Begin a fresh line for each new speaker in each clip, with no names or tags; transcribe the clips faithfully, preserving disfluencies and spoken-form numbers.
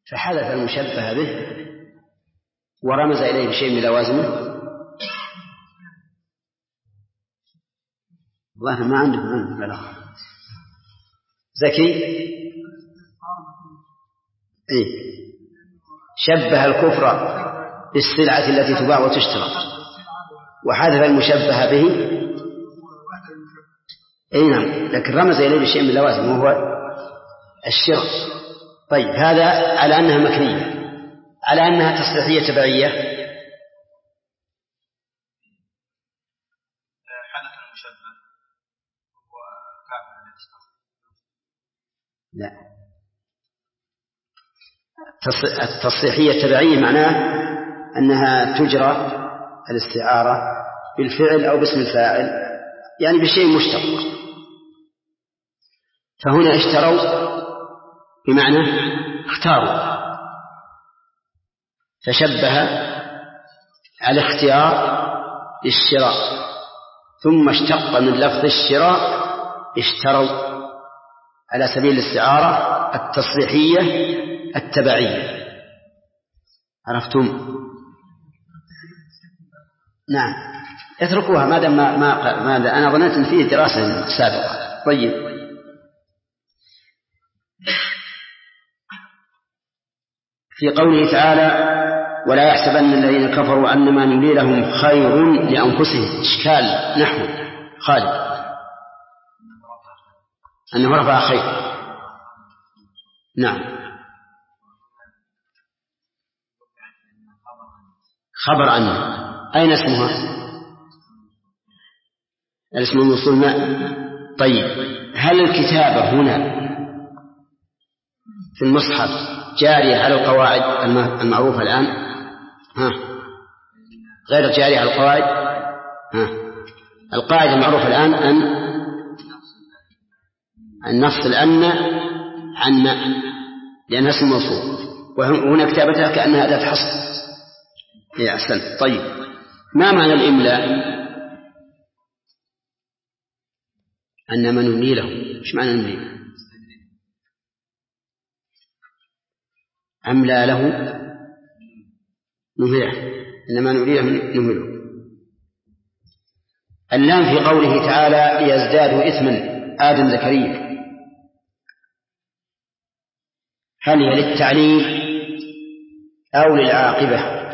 فحذف المشبه به ورمز إليه بشيء من لوازمه. والله ما عندكم عنه بلاغة. زكي إيه؟ شبه الكفر بالسلعة التي تباع وتشترى وحذف المشبه به. أي نعم، لكن رمز إليه بشيء من لوازم وهو الشرك. طيب هذا على أنها مكنية. على أنها تصريحية تبعية
حذف المشبه هو كافر.
لا، التصريحية التبعية معناه أنها تجرى الاستعارة بالفعل أو باسم الفاعل، يعني بشيء مشتق. فهنا اشتروا بمعنى اختاروا، فشبه على اختيار الشراء، ثم اشتق من لفظ الشراء اشتروا على سبيل الاستعارة التصريحية التبعية. عرفتم؟ نعم، اتركوها ما دام ما ما أنا ظننت أن فيه دراسة سابقة. طيب في قوله تعالى ولا يحسبن الذين كفروا أنما نملي لهم خير لأنفسهم. إشكال نحو خالد أنه رفع خير. نعم، خبر عنه. أين اسمها؟ الاسم الموصول ما. طيب هل الكتابة هنا في المصحف جارية على القواعد المعروفة الآن؟ ها. غير جارية على القواعد. ها. القاعدة المعروفة الآن أن أن نفصل أن عن ما لأنها اسم موصول، وهنا كتابتها كأنها أداة حصر. يا أحسن. طيب ما معنى الإملاء؟ أنما نملي له. إيش معنى نملي؟ أملى له نمله، إنما نملي له نمله. اللام في قوله تعالى ليزدادوا إثما آدم زكريا، هل هي للتعليل أو للعاقبة؟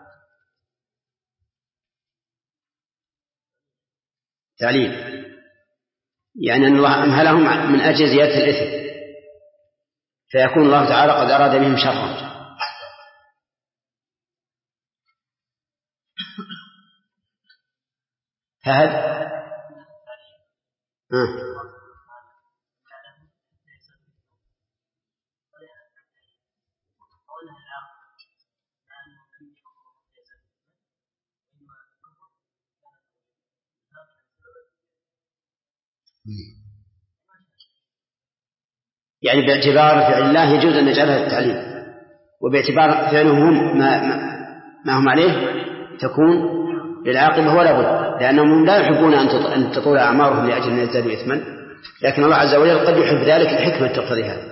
تعليل، يعني أن الله أمهلهم من أجل زيادة الإثم، فيكون الله تعالى قد أراد بهم شرا. فهذا آه. يعني باعتبار فعل الله يجوز أن نجعلها التعليل، وباعتبار فعلهم هم ما, ما, ما هم عليه تكون للعاقبة ولا بد، لأنهم لا يحبون أن تطول أعمارهم لأجل أن يزدادوا إثما، لكن الله عز وجل قد يحب ذلك الحكمة تقتضي هذا.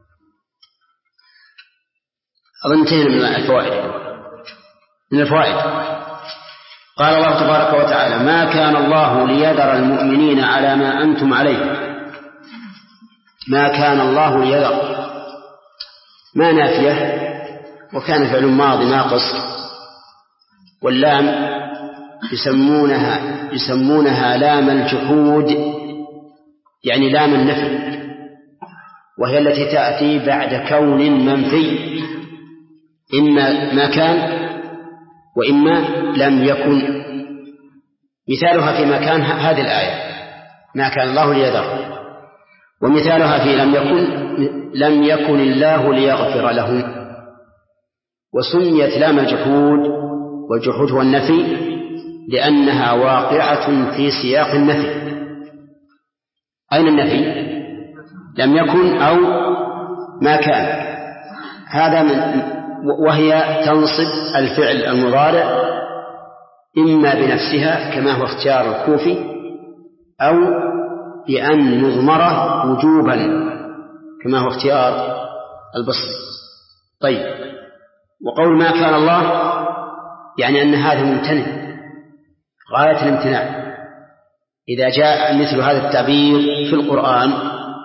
أظن انتهينا من الفوائد. من الفوائد قال الله تبارك وتعالى ما كان الله ليذر المؤمنين على ما أنتم عليه. ما كان الله ليذر ما نافية، وكان فعل ماضي ناقص، واللام يسمونها يسمونها لام الجحود، يعني لام النفي، وهي التي تأتي بعد كون منفي، إما ما كان وإما لم يكن. مثالها في ما كان هذه الآية ما كان الله ليذر، ومثالها في لم يكن لم يكن الله ليغفر لهم. وسميت لام الجحود، والجحود هو النفي، لأنها واقعة في سياق النفي. أين النفي؟ لم يكن أو ما كان، هذا من، وهي تنصب الفعل المضارع إما بنفسها كما هو اختيار الكوفي، أو بأن نضمره وجوبا كما هو اختيار البصري. طيب، وقول ما كان الله يعني أن هذا ممتنع غاية الامتناع. إذا جاء مثل هذا التعبير في القرآن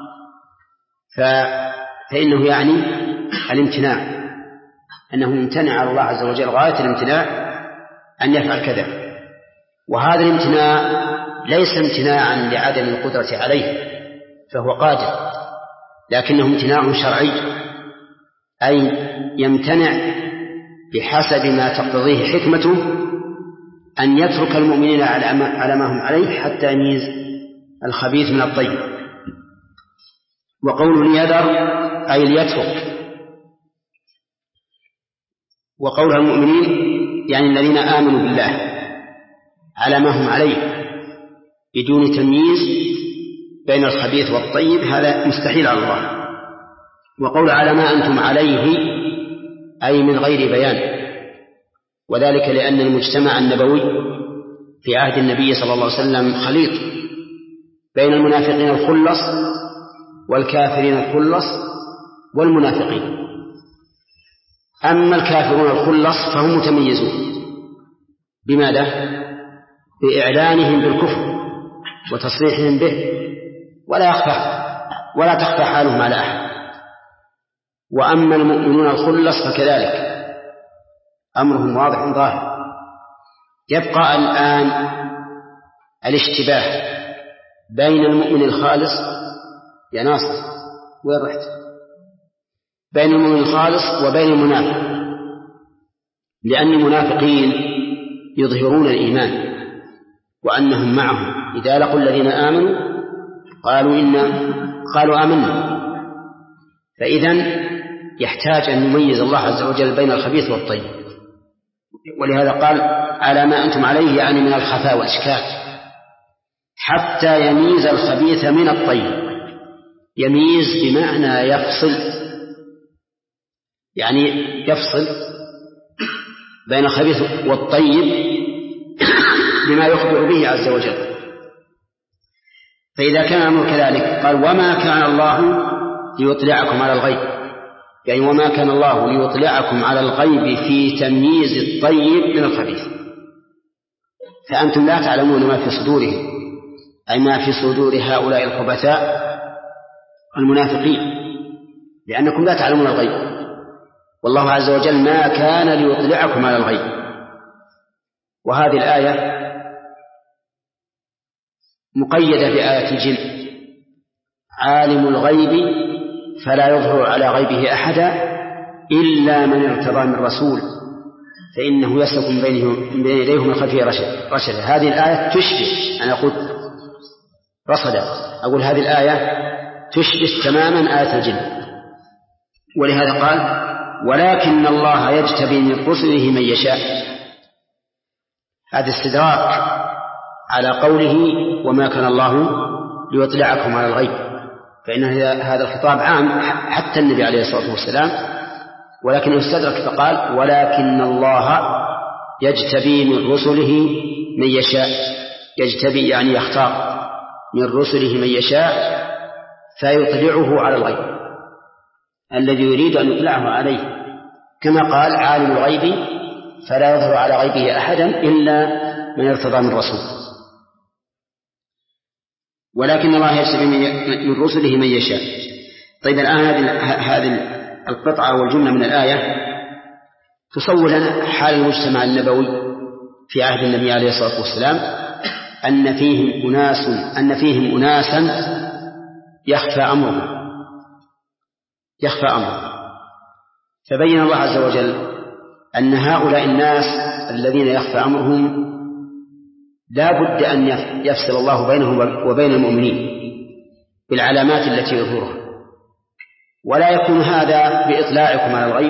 فإنه يعني الامتناع، أنه يمتنع على الله عز وجل غاية الامتناع أن يفعل كذا. وهذا الامتناع ليس امتناعا لعدم القدرة عليه، فهو قادر، لكنه امتناع شرعي، أي يمتنع بحسب ما تقتضيه حكمته أن يترك المؤمنين على ما هم عليه حتى يميز الخبيث من الطيب. وقول ليذر أي ليترك، وقول المؤمنين يعني الذين آمنوا بالله على ما هم عليه بدون تمييز بين الخبيث والطيب، هذا مستحيل على الله. وقول على ما أنتم عليه أي من غير بيان، وذلك لأن المجتمع النبوي في عهد النبي صلى الله عليه وسلم خليط بين المنافقين الخلص والكافرين الخلص والمنافقين. أما الكافرون الخلص فهم متميزون بماذا؟ بإعلانهم بالكفر وتصريحهم به، ولا يخفى ولا تخفى حالهم على أحد. وأما المؤمنون الخلص فكذلك أمرهم واضح ظاهر. يبقى الآن الاشتباه بين المؤمن الخالص يا ناصر وين رحت بين المؤمن الخالص وبين المنافق، لأن المنافقين يظهرون الإيمان وأنهم معهم، إذا لقوا الذين آمنوا قالوا إنا قالوا آمنا. فإذن يحتاج أن يميز الله عز وجل بين الخبيث والطيب، ولهذا قال على ما أنتم عليه يعني من الخفاء والإشكال، حتى يميز الخبيث من الطيب. يميز بمعنى يفصل، يعني يفصل بين الخبيث والطيب بما يخبر به عز وجل. فإذا كان الأمر كذلك قال وما كان الله ليطلعكم على الغيب، يعني وما كان الله ليطلعكم على الغيب في تمييز الطيب من الخبيث، فأنتم لا تعلمون ما في صدورهم، أي ما في صدور هؤلاء الخبثاء المنافقين، لأنكم لا تعلمون الغيب، والله عز وجل ما كان ليطلعكم على الغيب. وهذه الآية مقيدة بآية الجن: عالم الغيب فلا يظهر على غيبه أحدا إلا من ارتضى من رسول فإنه يسلك من بين يديه من خلفه رشدا. هذه الآية تشبه، أنا أقول رصدا، أقول هذه الآية تشبه تماما آية الجن. ولهذا قال ولكن الله يجتبي من رسله من يشاء. هذا استدراك على قوله وما كان الله ليطلعكم على الغيب، فإن هذا الخطاب عام حتى النبي عليه الصلاة والسلام، ولكن استدرك فقال ولكن الله يجتبي من رسله من يشاء. يجتبي يعني يختار من رسله من يشاء فيطلعه على الغيب الذي يريد أن يطلعه عليه، كما قال عالم الغيب فلا يظهر على غيبه أحدا إلا من ارتضى من رسول. ولكن الله يجتبي من رسله من يشاء. طيب الآن هذه القطعة والجملة من الآية تصور لنا حال المجتمع النبوي في عهد النبي عليه الصلاة والسلام، أن فيهم أناس أن فيهم أناسا يخفى أمرهم يخفى أمرهم فبين الله عز وجل أن هؤلاء الناس الذين يخفى أمرهم لا بد أن يفصل الله بينهم وبين المؤمنين بالعلامات التي يظهرها، ولا يكون هذا بإطلاعكم على الغيب،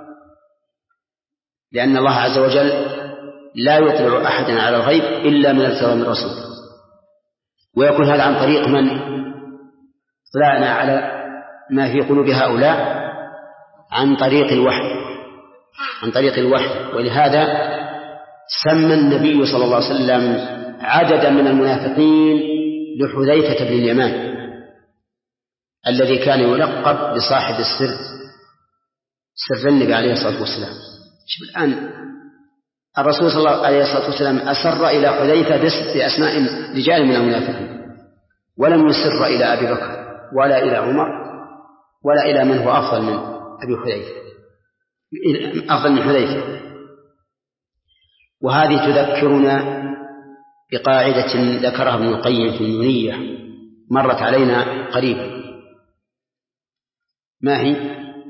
لأن الله عز وجل لا يطلع أحدا على الغيب إلا من ارتضى من رسول، ويكون هذا عن طريق من اطلعنا على ما في قلوب هؤلاء عن طريق الوحي عن طريق الوحي ولهذا سمى النبي صلى الله عليه وسلم عددا من المنافقين لحذيفة بن اليمان الذي كان يلقب بصاحب السر، سر النبي عليه الصلاة والسلام. شوف الآن الرسول صلى الله عليه الصلاة والسلام أسر إلى حذيفة بأسماء رجال من المنافقين، ولم يسر إلى أبي بكر ولا إلى عمر ولا إلى من هو أفضل من أبي حذيفة أفضل من حذيفة. وهذه تذكرنا بقاعدة ذكرها ابن القيم في النونية مرت علينا قريبا. ما هي؟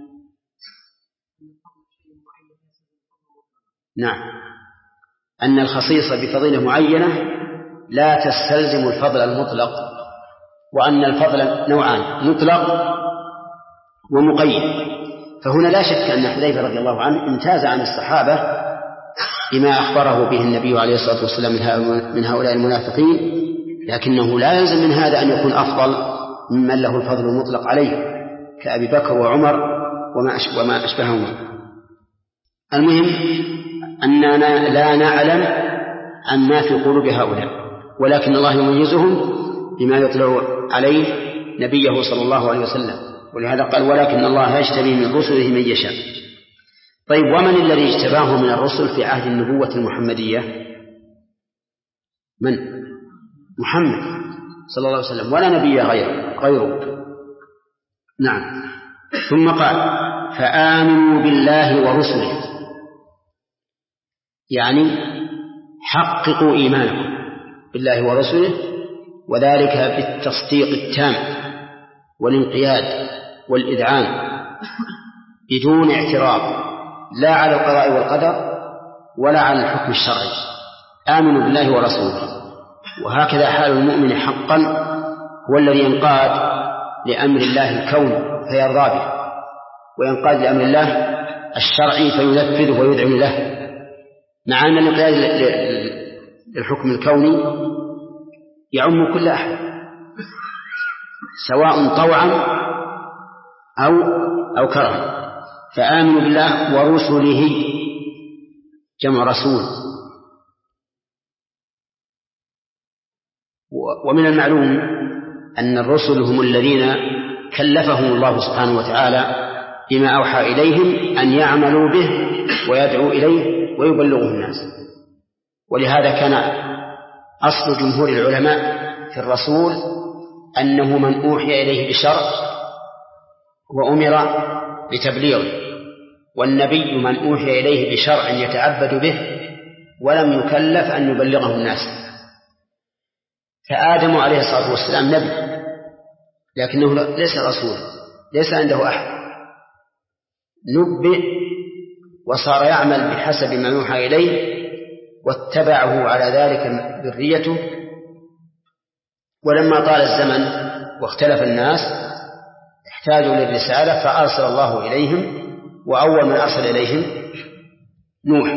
نعم، أن الخصيصة بفضيلة معينة لا تستلزم الفضل المطلق، وأن الفضل نوعان، مطلق ومقيد. فهنا لا شك أن حذيفة رضي الله عنه امتاز عن الصحابة بما أخبره به النبي عليه الصلاة والسلام من هؤلاء المنافقين، لكنه لا يلزم من هذا أن يكون أفضل ممن له الفضل المطلق عليه كأبي بكر وعمر وما أشبههما. المهم أننا لا نعلم عما في قلوب هؤلاء، ولكن الله يميزهم بما يطلع عليه نبيه صلى الله عليه وسلم، ولهذا قال ولكن الله يجتبي من رسله من يشاء. طيب، ومن الذي اجتباه من الرسل في عهد النبوة المحمدية؟ من؟ محمد صلى الله عليه وسلم، ولا نبي غيره غيره. نعم. ثم قال فآمنوا بالله ورسله، يعني حققوا إيمانكم بالله ورسله، وذلك بالتصديق التام والانقياد والإذعان بدون اعتراض، لا على القضاء والقدر ولا على الحكم الشرعي. آمنوا بالله ورسوله، وهكذا حال المؤمن حقا هو الذي ينقاد لأمر الله الكون فيرضى به، وينقاد لأمر الله الشرعي فينفذه ويذعن له، مع أن الانقياد للحكم الكوني يعم كل أحد سواء طوعا أو أو كرها. فآمنوا بالله ورسله، جمع رسول. ومن المعلوم أن الرسل هم الذين كلفهم الله سبحانه وتعالى بما أوحى إليهم أن يعملوا به ويدعوا إليه ويبلغه الناس. ولهذا كان أصل جمهور العلماء في الرسول أنه من أوحي إليه بشرع وأمر بتبليغه، والنبي من أوحي إليه بشرع يتعبد به ولم يكلف أن يبلغه الناس. فآدم عليه الصلاة والسلام نبي، لكنه ليس رسول، ليس عنده أحد، نبئ وصار يعمل بحسب ما يوحى إليه، واتبعه على ذلك ذريته. ولما طال الزمن واختلف الناس احتاجوا للرسالة فأرسل الله إليهم، وأول من أرسل إليهم نوح.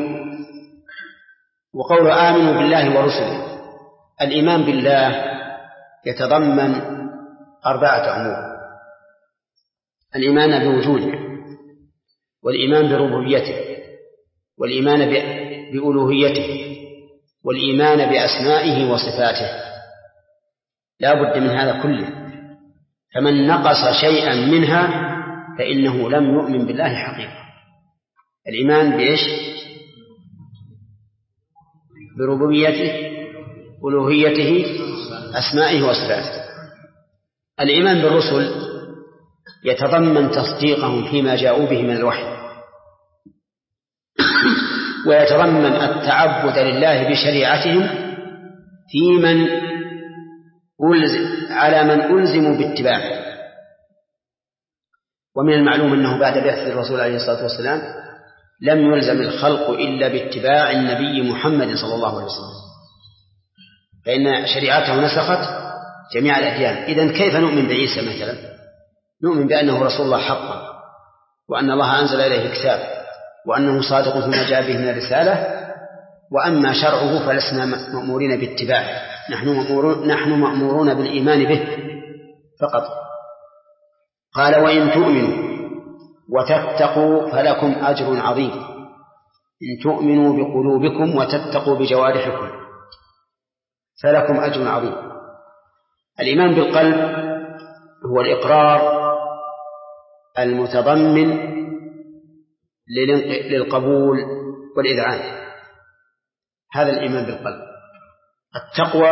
وقول آمنوا بالله ورسله، الإيمان بالله يتضمن أربعة أمور: الإيمان بوجوده، والإيمان بربوبيته، والإيمان بألوهيته، والإيمان بأسمائه وصفاته. لا بد من هذا كله، فمن نقص شيئا منها فإنه لم يؤمن بالله حقيقة. الإيمان بإيش؟ بربوبيته، ألوهيته، أسمائه وصفاته. الإيمان بالرسل يتضمن تصديقهم فيما جاءوا به من الوحي، ويتضمن التعبد لله بشريعتهم في من ألزم على من ألزموا باتباعه. ومن المعلوم أنه بعد بعثة الرسول عليه الصلاة والسلام لم يلزم الخلق إلا باتباع النبي محمد صلى الله عليه وسلم، فإن شريعته نسخت جميع الأديان. إذن كيف نؤمن بعيسى مثلا؟ نؤمن بأنه رسول الله حقا، وأن الله أنزل إليه كتاب، وأنه صادق فيما جاء به من الرسالة، وأما شرعه فلسنا مأمورين باتباعه، نحن مأمورون, نحن مأمورون بالإيمان به فقط. قال وإن تؤمنوا وتتقوا فلكم أجر عظيم. إن تؤمنوا بقلوبكم وتتقوا بجوارحكم فلكم أجر عظيم. الإيمان بالقلب هو الإقرار المتضمن للقبول والإذعان. هذا الإيمان بالقلب. التقوى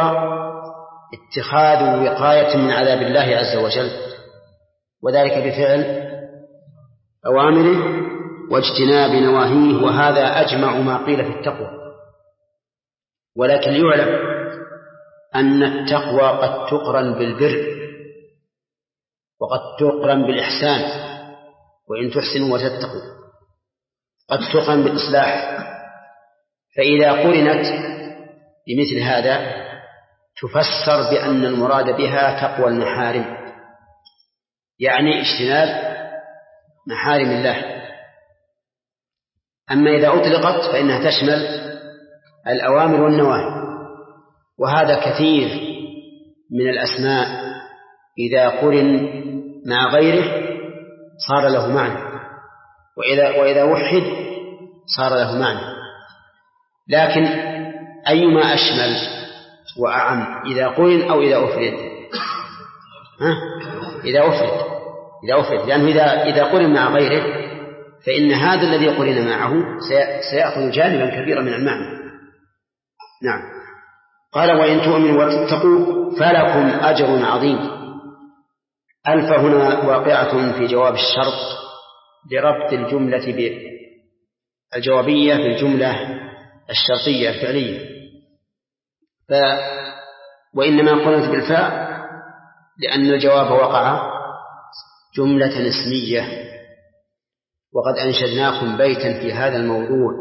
اتخاذ وقاية من عذاب الله عز وجل، وذلك بفعل أوامره واجتناب نواهيه، وهذا أجمع ما قيل في التقوى. ولكن يعلم أن التقوى قد تقرن بالبر وقد تقرن بالإحسان، وإن تحسنوا وتتقوا قد تقرن بالإصلاح. فإذا قرنت بمثل هذا تفسر بأن المراد بها تقوى المحارم، يعني اجتناب محارم الله. أما إذا أطلقت فإنها تشمل الأوامر والنواهي، وهذا كثير من الأسماء إذا قرن مع غيره صار له معنى، وإذا, وإذا وحد صار له معنى. لكن أيما أشمل وأعم، إذا قرن أو إذا أفرد؟ ها؟ إذا أفرد إذا أفرد لأنه إذا, إذا قرن مع غيره فإن هذا الذي قرن معه سيأخذ جانبا كبيرا من المعنى. نعم. قال وإن تؤمنوا وتتقوا فلكم أجر عظيم. ألف هنا واقعة في جواب الشرط لربط الجملة الجوابية بالجملة الشرطية الفعلية، ف وإنما قلت بالفاء لأن الجواب وقع جملة اسمية. وقد أنشدناكم بيتا في هذا الموضوع،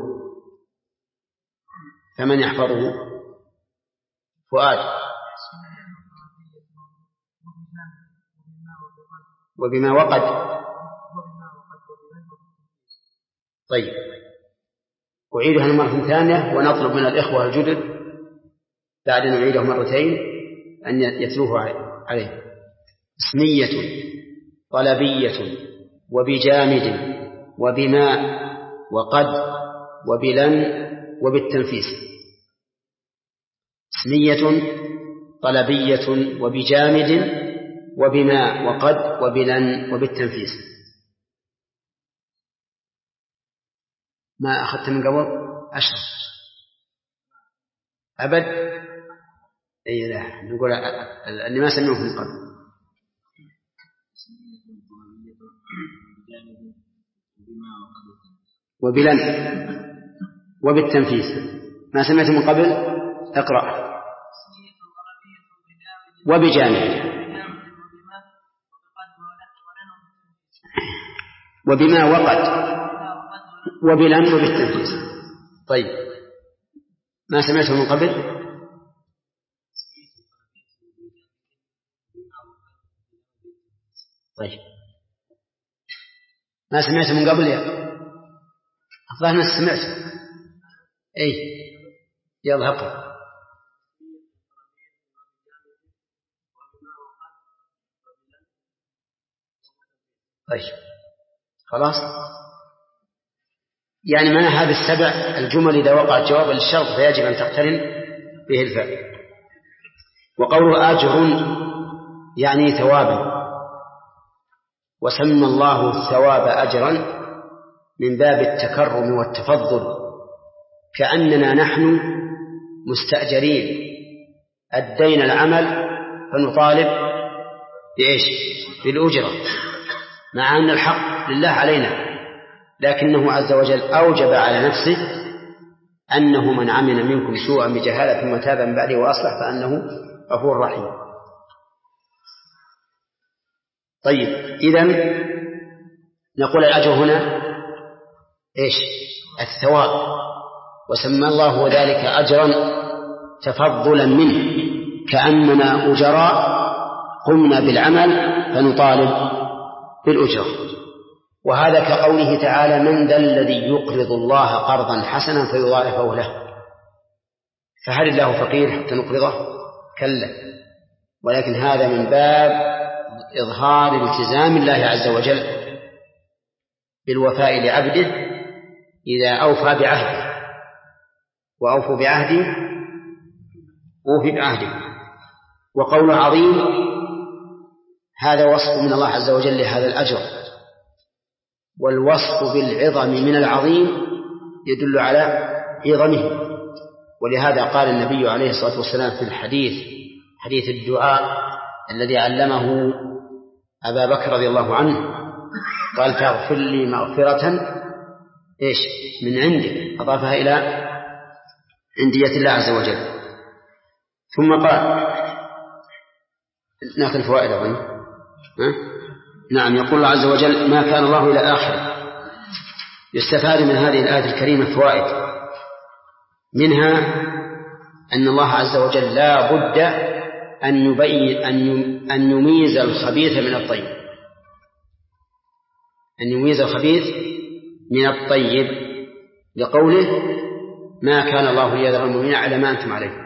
فمن يحفظه؟ فؤاد. وبما وقد. طيب أعيدها مرة ثانية ونطلب من الإخوة الجدد بعد أن نعيده مرتين أن يتلوه عليه. اسمية طلبية وبجامد وبما وقد وبلن وبالتنفيس. اسمية طلبية وبجامد وبما وقد وبلن وبالتنفيس. ما أخذت من قبل؟ أشرف أبد. أي لا نقول اللي ما سمعوه من قبل. وبلن وبالتنفيس ما سمعت من قبل. اقرأ. وبجانب وبما وقد وبلن وبالتنفيس. طيب ما سمعته من قبل. طيب ما سمعته من قبل يا الظاهر ما سمعته. اي يلا اقرأ. طيب خلاص. يعني معنى هذه السبع الجمل إذا وقعت جوابا للشرط فيجب أن تقترن به الفعل. وقوله أجر يعني ثوابا، وسمى الله الثواب أجرا من باب التكرم والتفضل، كأننا نحن مستأجرين أدينا العمل فنطالب بإيش؟ بالأجرة، مع أن الحق لله علينا، لكنه عز وجل أوجب على نفسه أنه من عمل منكم سوءا بجهالة ثم تاب من بعده وأصلح فأنه غفور رحيم. طيب إذن نقول الأجر هنا إيش؟ الثواب، وسمى الله ذلك أجرا تفضلا منه، كأننا أجراء قمنا بالعمل فنطالب بالأجرة. وهذا كقوله تعالى من ذا الذي يقرض الله قرضا حسنا فيضاعفه له. فهل الله فقير حتى نقرضه؟ كلا، ولكن هذا من باب إظهار التزام الله عز وجل بالوفاء لعبده إذا أوفى بعهده، وأوفوا بعهدي أوفي بعهدي. وقول عظيم هذا وصف من الله عز وجل لهذا الأجر، والوصف بالعظم من العظيم يدل على عظمه. ولهذا قال النبي عليه الصلاة والسلام في الحديث حديث الدعاء الذي علمه أبا بكر رضي الله عنه، قال فاغفر لي مغفرة إيش من عندك، أضافها إلى عندية الله عز وجل. ثم قال ناخذ الفوائد أظن. نعم، يقول الله عز وجل ما كان الله إلى آخره. يستفاد من هذه الآية الكريمة فوائد، منها أن الله عز وجل لا بد أن يبين أن يميز الخبيث من الطيب، أن يميز الخبيث من الطيب، لقوله ما كان الله ليذر المؤمنين على ما أنتم عليه.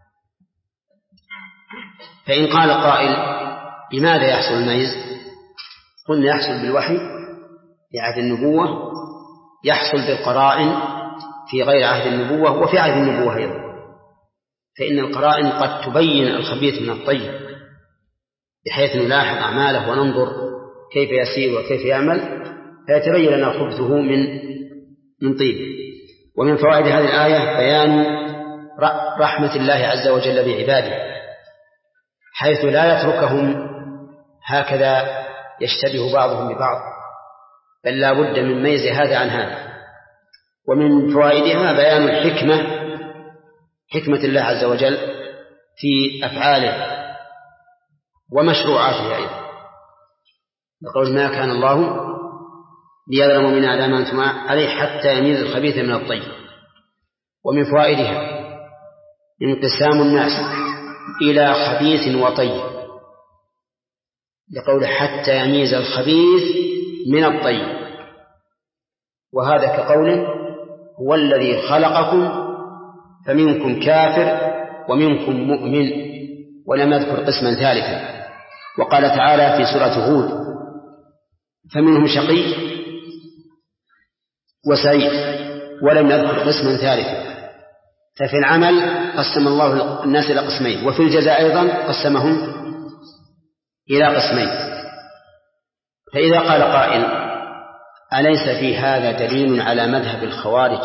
فإن قال قائل لماذا يحصل الميز؟ قلنا يحصل بالوحي في عهد النبوة، يحصل بالقرائن في غير عهد النبوة وفي عهد النبوة أيضا، فإن القرائن قد تبين الخبيث من الطيب بحيث نلاحظ أعماله وننظر كيف يسير وكيف يعمل فيتبين لنا خبثه من من طيب. ومن فوائد هذه الآية بيان رحمة الله عز وجل بعباده، حيث لا يتركهم هكذا يشتبه بعضهم ببعض، بل لا بد من ميز هذا عن هذا. ومن فوائدها بيان الحكمة، حكمة الله عز وجل في أفعاله ومشروعاته أيضا، يقول ما كان الله ليذر المؤمنين على ما أنتم عليه حتى يميز الخبيث من الطيب. ومن فوائدها انقسام الناس إلى خبيث وطيب، لقول حتى يميز الخبيث من الطيب، وهذا كقول هو الذي خلقكم فمنكم كافر ومنكم مؤمن، ولم يذكر قسما ثالثا. وقال تعالى في سورة هود فمنهم شقي وسعيد، ولم يذكر قسما ثالثا. ففي العمل قسم الله الناس إلى قسمين، وفي الجزاء أيضا قسمهم إلى قسمين. فإذا قال قائل أليس في هذا دليل على مذهب الخوارج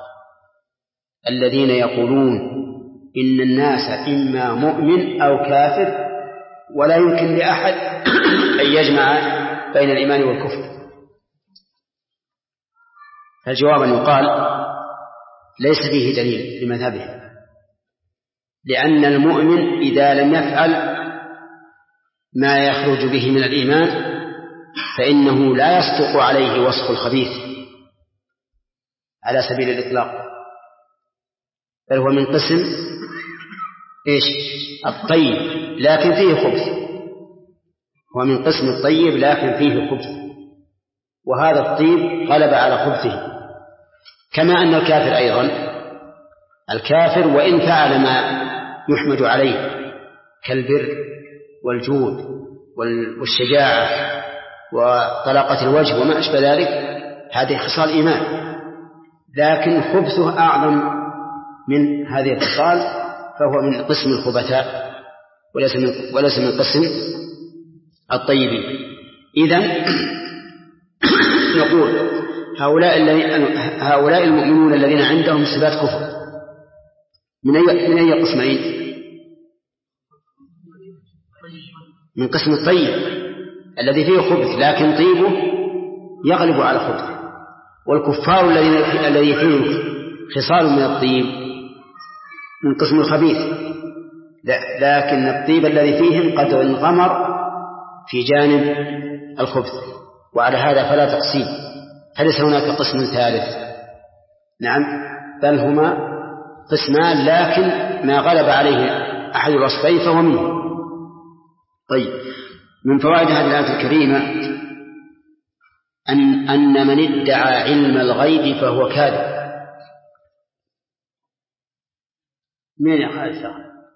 الذين يقولون إن الناس إما مؤمن أو كافر ولا يمكن لأحد أن يجمع بين الإيمان والكفر؟ فالجواب أن يقال ليس فيه دليل لمذهبه، لأن المؤمن إذا لم يفعل ما يخرج به من الإيمان فإنه لا يصدق عليه وصف الخبيث على سبيل الإطلاق، بل هو من قسم إيش الطيب لكن فيه خبث، هو من قسم الطيب لكن فيه خبث، وهذا الطيب غلب على خبثه. كما أن الكافر أيضا، الكافر وإن فعل ما يحمد عليه كالبر والجود والشجاعة وطلاقة الوجه وما أشبه ذلك، هذه خصال إيمان، لكن خبثه أعظم من هذه الخصال، فهو من قسم الخبثاء وليس من, وليس من قسم الطيبين. إذن نقول هؤلاء, هؤلاء المؤمنون الذين عندهم صفات كفر من أي, من أي قسمين؟ من قسم الطيب الذي فيه خبث لكن طيبه يغلب على خبثه، والكفار الذي فيه خصال من الطيب من قسم الخبيث، لكن الطيب الذي فيهم قد انغمر في جانب الخبث. وعلى هذا فلا تقسيم، فليس هناك قسم ثالث، نعم بل هما قسمان، لكن ما غلب عليه أحد الوصفين فهو منه. طيب، من فوائد هذه الآية الكريمة أن, أن من ادعى علم الغيب فهو كاذب. من يا خالد؟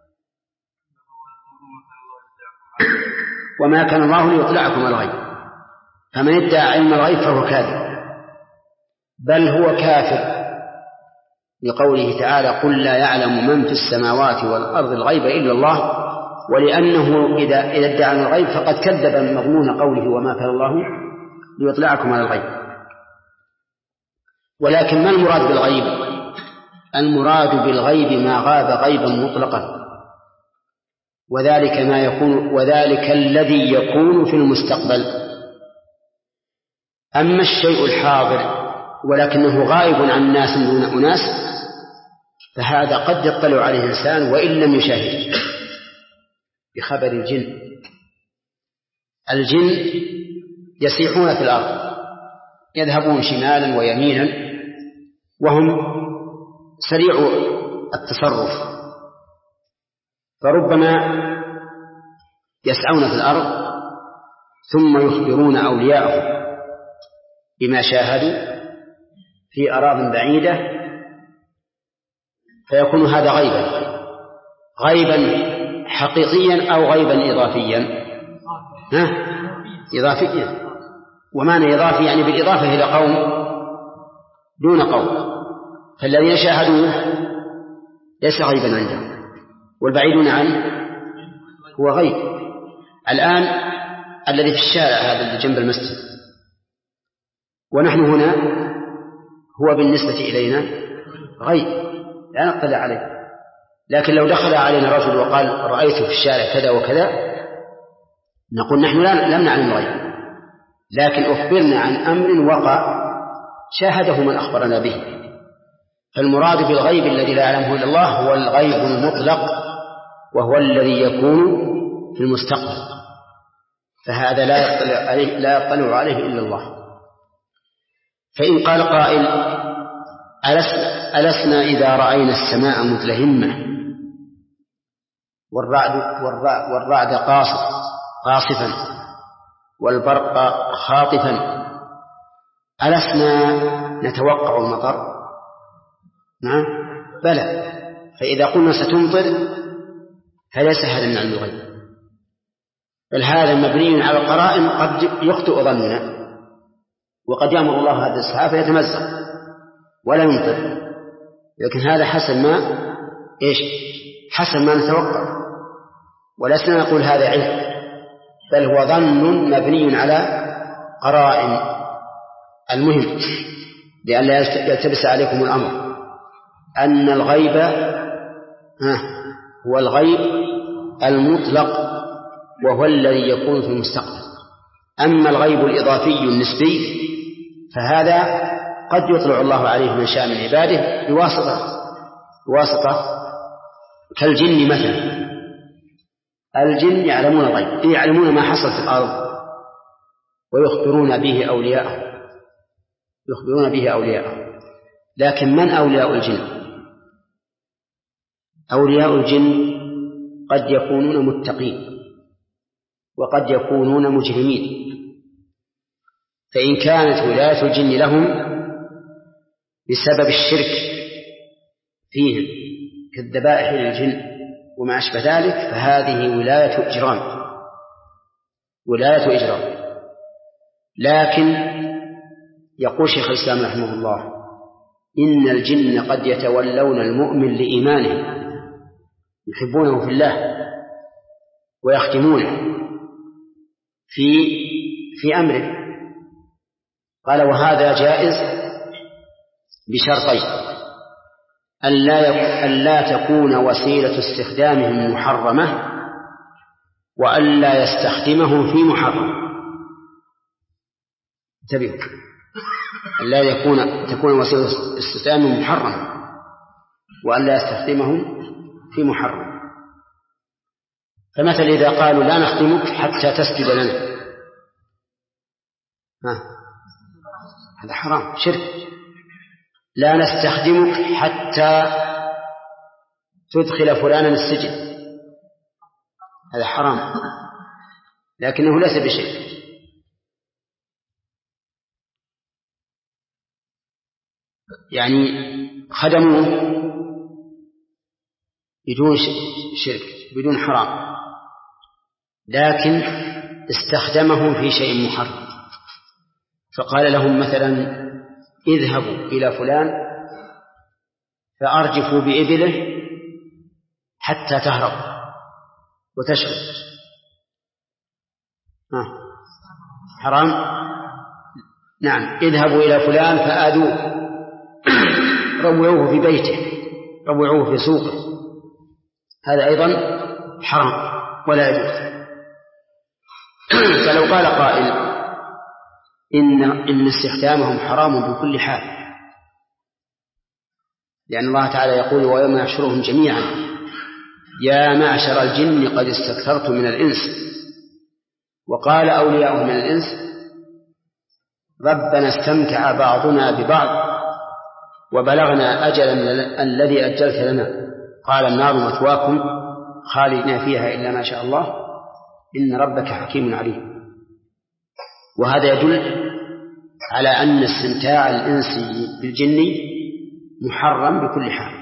وما كان الله ليطلعكم على الغيب، فمن ادعى علم الغيب فهو كاذب، بل هو كافر، لقوله تعالى قل لا يعلم من في السماوات والأرض الغيب إلا الله، ولأنه إذا, إذا ادعى الغيب فقد كذب مضمون قوله وما كان الله ليطلعكم على الغيب. ولكن ما المراد بالغيب؟ المراد بالغيب ما غاب غيبا مطلقا، وذلك ما يكون وذلك الذي يكون في المستقبل. أما الشيء الحاضر ولكنه غائب عن الناس دون أناس فهذا قد يطلع عليه الإنسان وإن لم يشاهد. بخبر الجن، الجن يسيحون في الأرض يذهبون شمالا ويمينا وهم سريع التصرف، فربما يسعون في الأرض ثم يخبرون أولياءهم بما شاهدوا في أراضٍ بعيدة، فيكون هذا غيبا غيبا حقيقيا أو غيبا إضافيا. ها؟ إضافيا. ومعنى إضافي يعني بالإضافة إلى قوم دون قوم، فالذين شاهدوه ليس غيبا عندهم والبعيدون عنه هو غيب. الآن الذي في الشارع هذا اللي جنب المسجد ونحن هنا هو بالنسبة إلينا غيب لا نطلع عليه، لكن لو دخل علينا رجل وقال رأيته في الشارع كذا وكذا نقول نحن لم نعلم الغيب، لكن أخبرنا عن أمر وقع شاهده من أخبرنا به. فالمراد بالغيب الذي لا يعلمه إلا الله هو الغيب المطلق، وهو الذي يكون في المستقبل، فهذا لا يطلع عليه, لا يطلع عليه إلا الله. فإن قال قائل ألسنا إذا رأينا السماء متلهمة والرعد, والرعد, والرعد قاصف قاصفا والبرق خاطفا ألسنا نتوقع المطر؟ نعم بلى. فإذا قلنا ستمطر فليس هذا من علم الغيب، بل هذا مبني على القرائن قد يخطئ ظننا، وقد يأمر الله هذا السحاب فيتمزق ولا يمطر، لكن هذا حسب ما إيش حسب ما نتوقع، ولسنا نقول هذا علم، بل هو ظن مبني على قرائن. المهم لئلا يلتبس عليكم الأمر أن الغيب هو الغيب المطلق، وهو الذي يكون في المستقبل. أما الغيب الإضافي النسبي فهذا قد يطلع الله عليه من شاء من عباده بواسطة بواسطة كالجن مثلا. الجن يعلمون الغيب، يعلمون ما حصل في الأرض ويخبرون به أولياءهم يخبرون به أولياءهم لكن من أولياء الجن؟ أولياء الجن قد يكونون متقين وقد يكونون مجرمين، فإن كانت ولاية الجن لهم بسبب الشرك فيهم كالذبائح للجن وما أشبه ذلك فهذه ولاية إجرام ولاية إجرام. لكن يقول شيخ الإسلام رحمه الله إن الجن قد يتولون المؤمن لإيمانه، يحبونه في الله ويختمونه في في أمره. قال وهذا جائز بشرطين: ألا تكون وسيلة استخدامهم محرمة، وألا يستخدمه في محرم. انتبهوا، ألا يكون تكون وسيلة استخدامهم محرمة وألا يستخدمه في محرم. فمثل إذا قالوا لا نخدمك حتى تسجد لنا، ها هذا حرام شرك. لا نستخدمك حتى تدخل فلانا السجن، هذا حرام لكنه ليس بشيء. يعني خدموه بدون شرك بدون حرام، لكن استخدمهم في شيء محرم. فقال لهم مثلا اذهبوا إلى فلان فأرجفوا بإبله حتى تهرب وتشرب، حرام. نعم، اذهبوا إلى فلان فآذوه روعوه في بيته، روعوه في سوقه، هذا أيضا حرام ولا يجوز. فلو قال قائل إن إن استخدامهم حرام بكل حال، لأن الله تعالى يقول ويوم يحشرهم جميعا يا معشر الجن قد استكثرتم من الإنس، وقال أولياؤه من الإنس ربنا استمتع بعضنا ببعض وبلغنا أجلا الذي أجلت لنا، قال النار مثواكم خالدين فيها إلا ما شاء الله إن ربك حكيم عليم. وهذا يدل على أن استمتاع الإنس بالجن محرم بكل حال.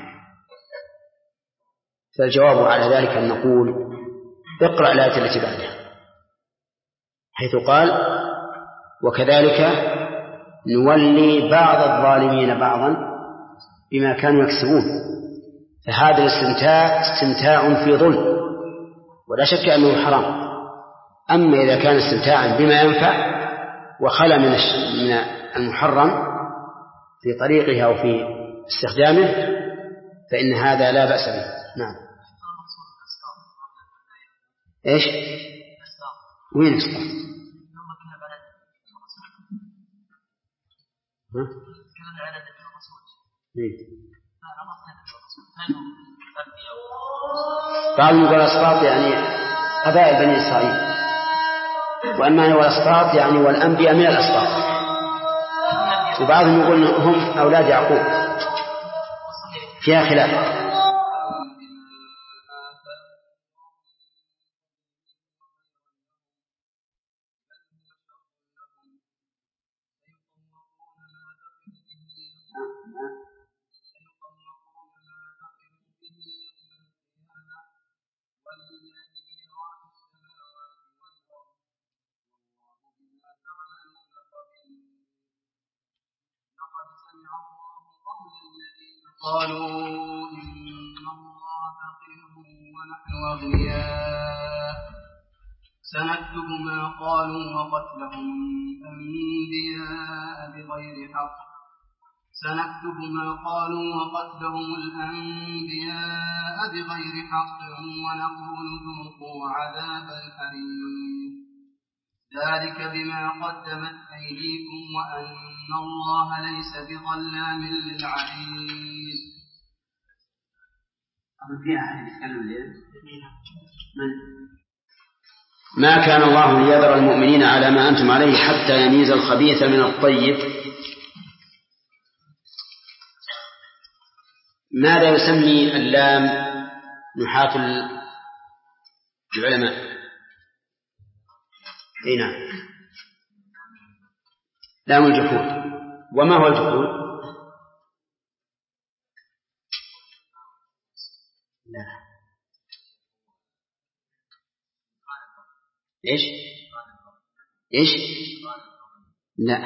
فالجواب على ذلك أن نقول اقرأ الآية التي بعدها حيث قال وكذلك نولي بعض الظالمين بعضا بما كانوا يكسبون. فهذا الاستمتاع استمتاع في ظلم ولا شك أنه حرام. أما إذا كان استمتاعا بما ينفع وخلى من المحرم في طريقها أو في استخدامه فإن هذا لا بأس به. نعم. إيش؟ وين أسقاط؟ بعضهم يقول أسقاط يعني قبائل بني إسرائيل، وأما هو الأسقاط يعني والأنبياء من الأسقاط، وبعضهم يقول هم أولاد يعقوب، فيها خلاف.
قالوا إن الله فقير ونحن أغنياء سنكتب ما قالوا وقتلهم الأنبياء بغير حق سنكتب ما قالوا وقتلهم الأنبياء بغير حق ونقول ذوقوا عذاب الحريق ذلك بما قدمت أيديكم وأن الله ليس بظلام للعبيد.
ما كان الله ليذر المؤمنين على ما أنتم عليه حتى يميز الخبيث من الطيب. ماذا يسمي اللام نحاة العلماء؟ اي نعم، لام الجحود. وما هو الجحود؟ لا. ايش ايش لا،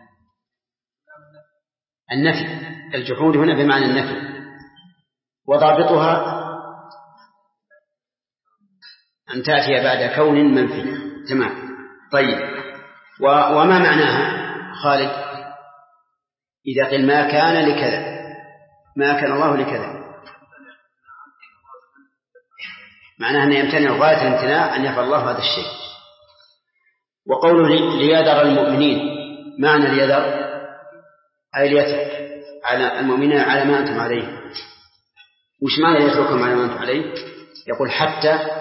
النفي. الجحود هنا بمعنى النفي، وضابطها أن تأتي بعد كون منفي. تمام. طيب، وما معناها خالد إذا قيل ما كان لكذا، ما كان الله لكذا؟ معناها أن يمتنع غاية الامتناع أن يفعل الله هذا الشيء. وقوله ليذر المؤمنين، معنى ليذر أي ليترك على المؤمنين على ما أنتم عليه. وش معنى يتركهم على ما أنتم عليه؟ يقول حتى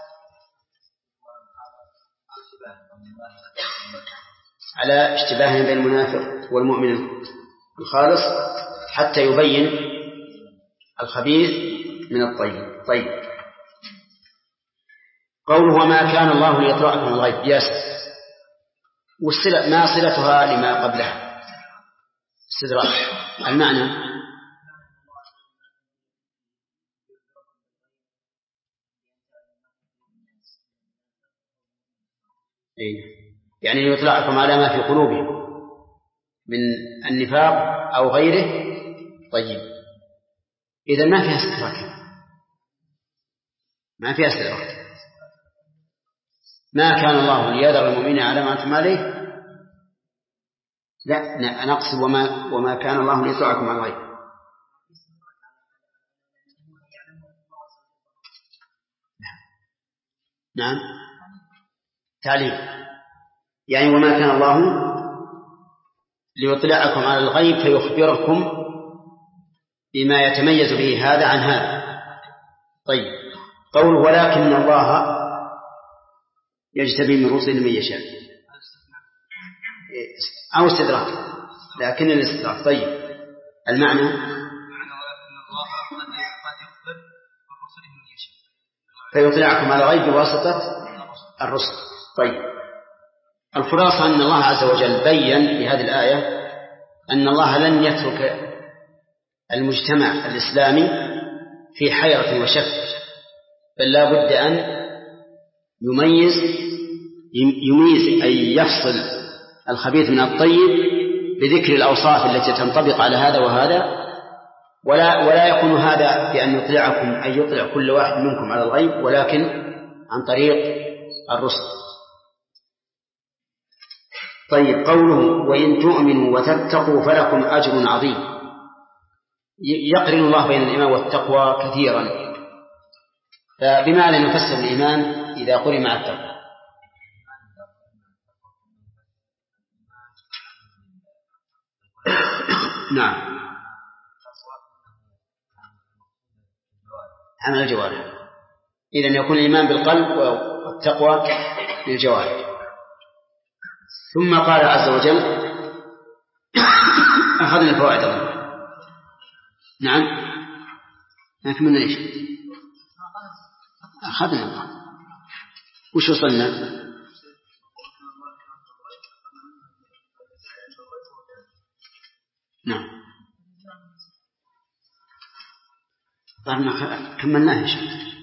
على اشتباه بين المنافق والمؤمن الخالص حتى يبين الخبيث من الطيب. طيب، قوله وما كان الله ليطلعكم على الغيب، يس والصلة ما صلتها لما قبلها؟ استدراك. المعنى يعني يطلعكم على ما في قلوبهم من النفاق أو غيره. طيب، إذا ما فيها استدراك، ما فيها استدراك. ما كان الله ليذر المؤمنين على ما أنتم عليه، لا نقصد وما, وما كان الله ليطلعكم على الغيب. نعم تعليم، يعني وما كان الله ليطلعكم على الغيب فيخبركم بما يتميز به هذا عن هذا. طيب قول ولكن الله يجتبي من رسله من يشاء أو استدراك، لكن الاستدراك. طيب المعنى
ولكن الله قد يخبر برسله من يشاء
فيطلعكم على الغيب بواسطة الرسل. طيب الخلاصة أن الله عز وجل بيّن في هذه الآية أن الله لن يترك المجتمع الإسلامي في حيرة وشك، بل لا بد أن يميز يميز أي يفصل الخبيث من الطيب بذكر الأوصاف التي تنطبق على هذا وهذا، ولا ولا يكون هذا بأن يطلعكم أي يطلع كل واحد منكم على الغيب، ولكن عن طريق الرسل. طيب قوله وإن تؤمنوا وتتقوا فلكم أجر عظيم، يقرن الله بين الإيمان والتقوى كثيرا، فبماذا نفسر الإيمان إذا قرن مع التقوى؟ نعم عمل الجوارح، إذن يكون الإيمان بالقلب والتقوى بالجوارح. ثم قال عز وجل أخذنا الفوائد الله. نعم نكمل إيش أخذنا الله وش وصلنا؟ نعم كملناه إيش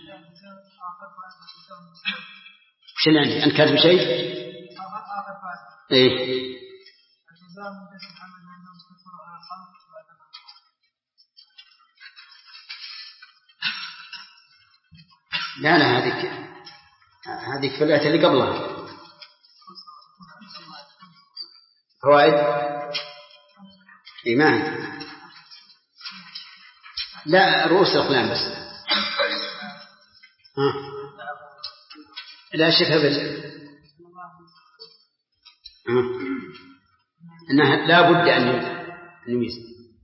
وش اللي عندي أنت كاتب شيء؟ إيه لا لا هذيك هذيك في الآية اللي قبلها فوائد إيمان، لا رؤوس الأقلام بس. ها لا شك بس أنها لا بد أن نميز.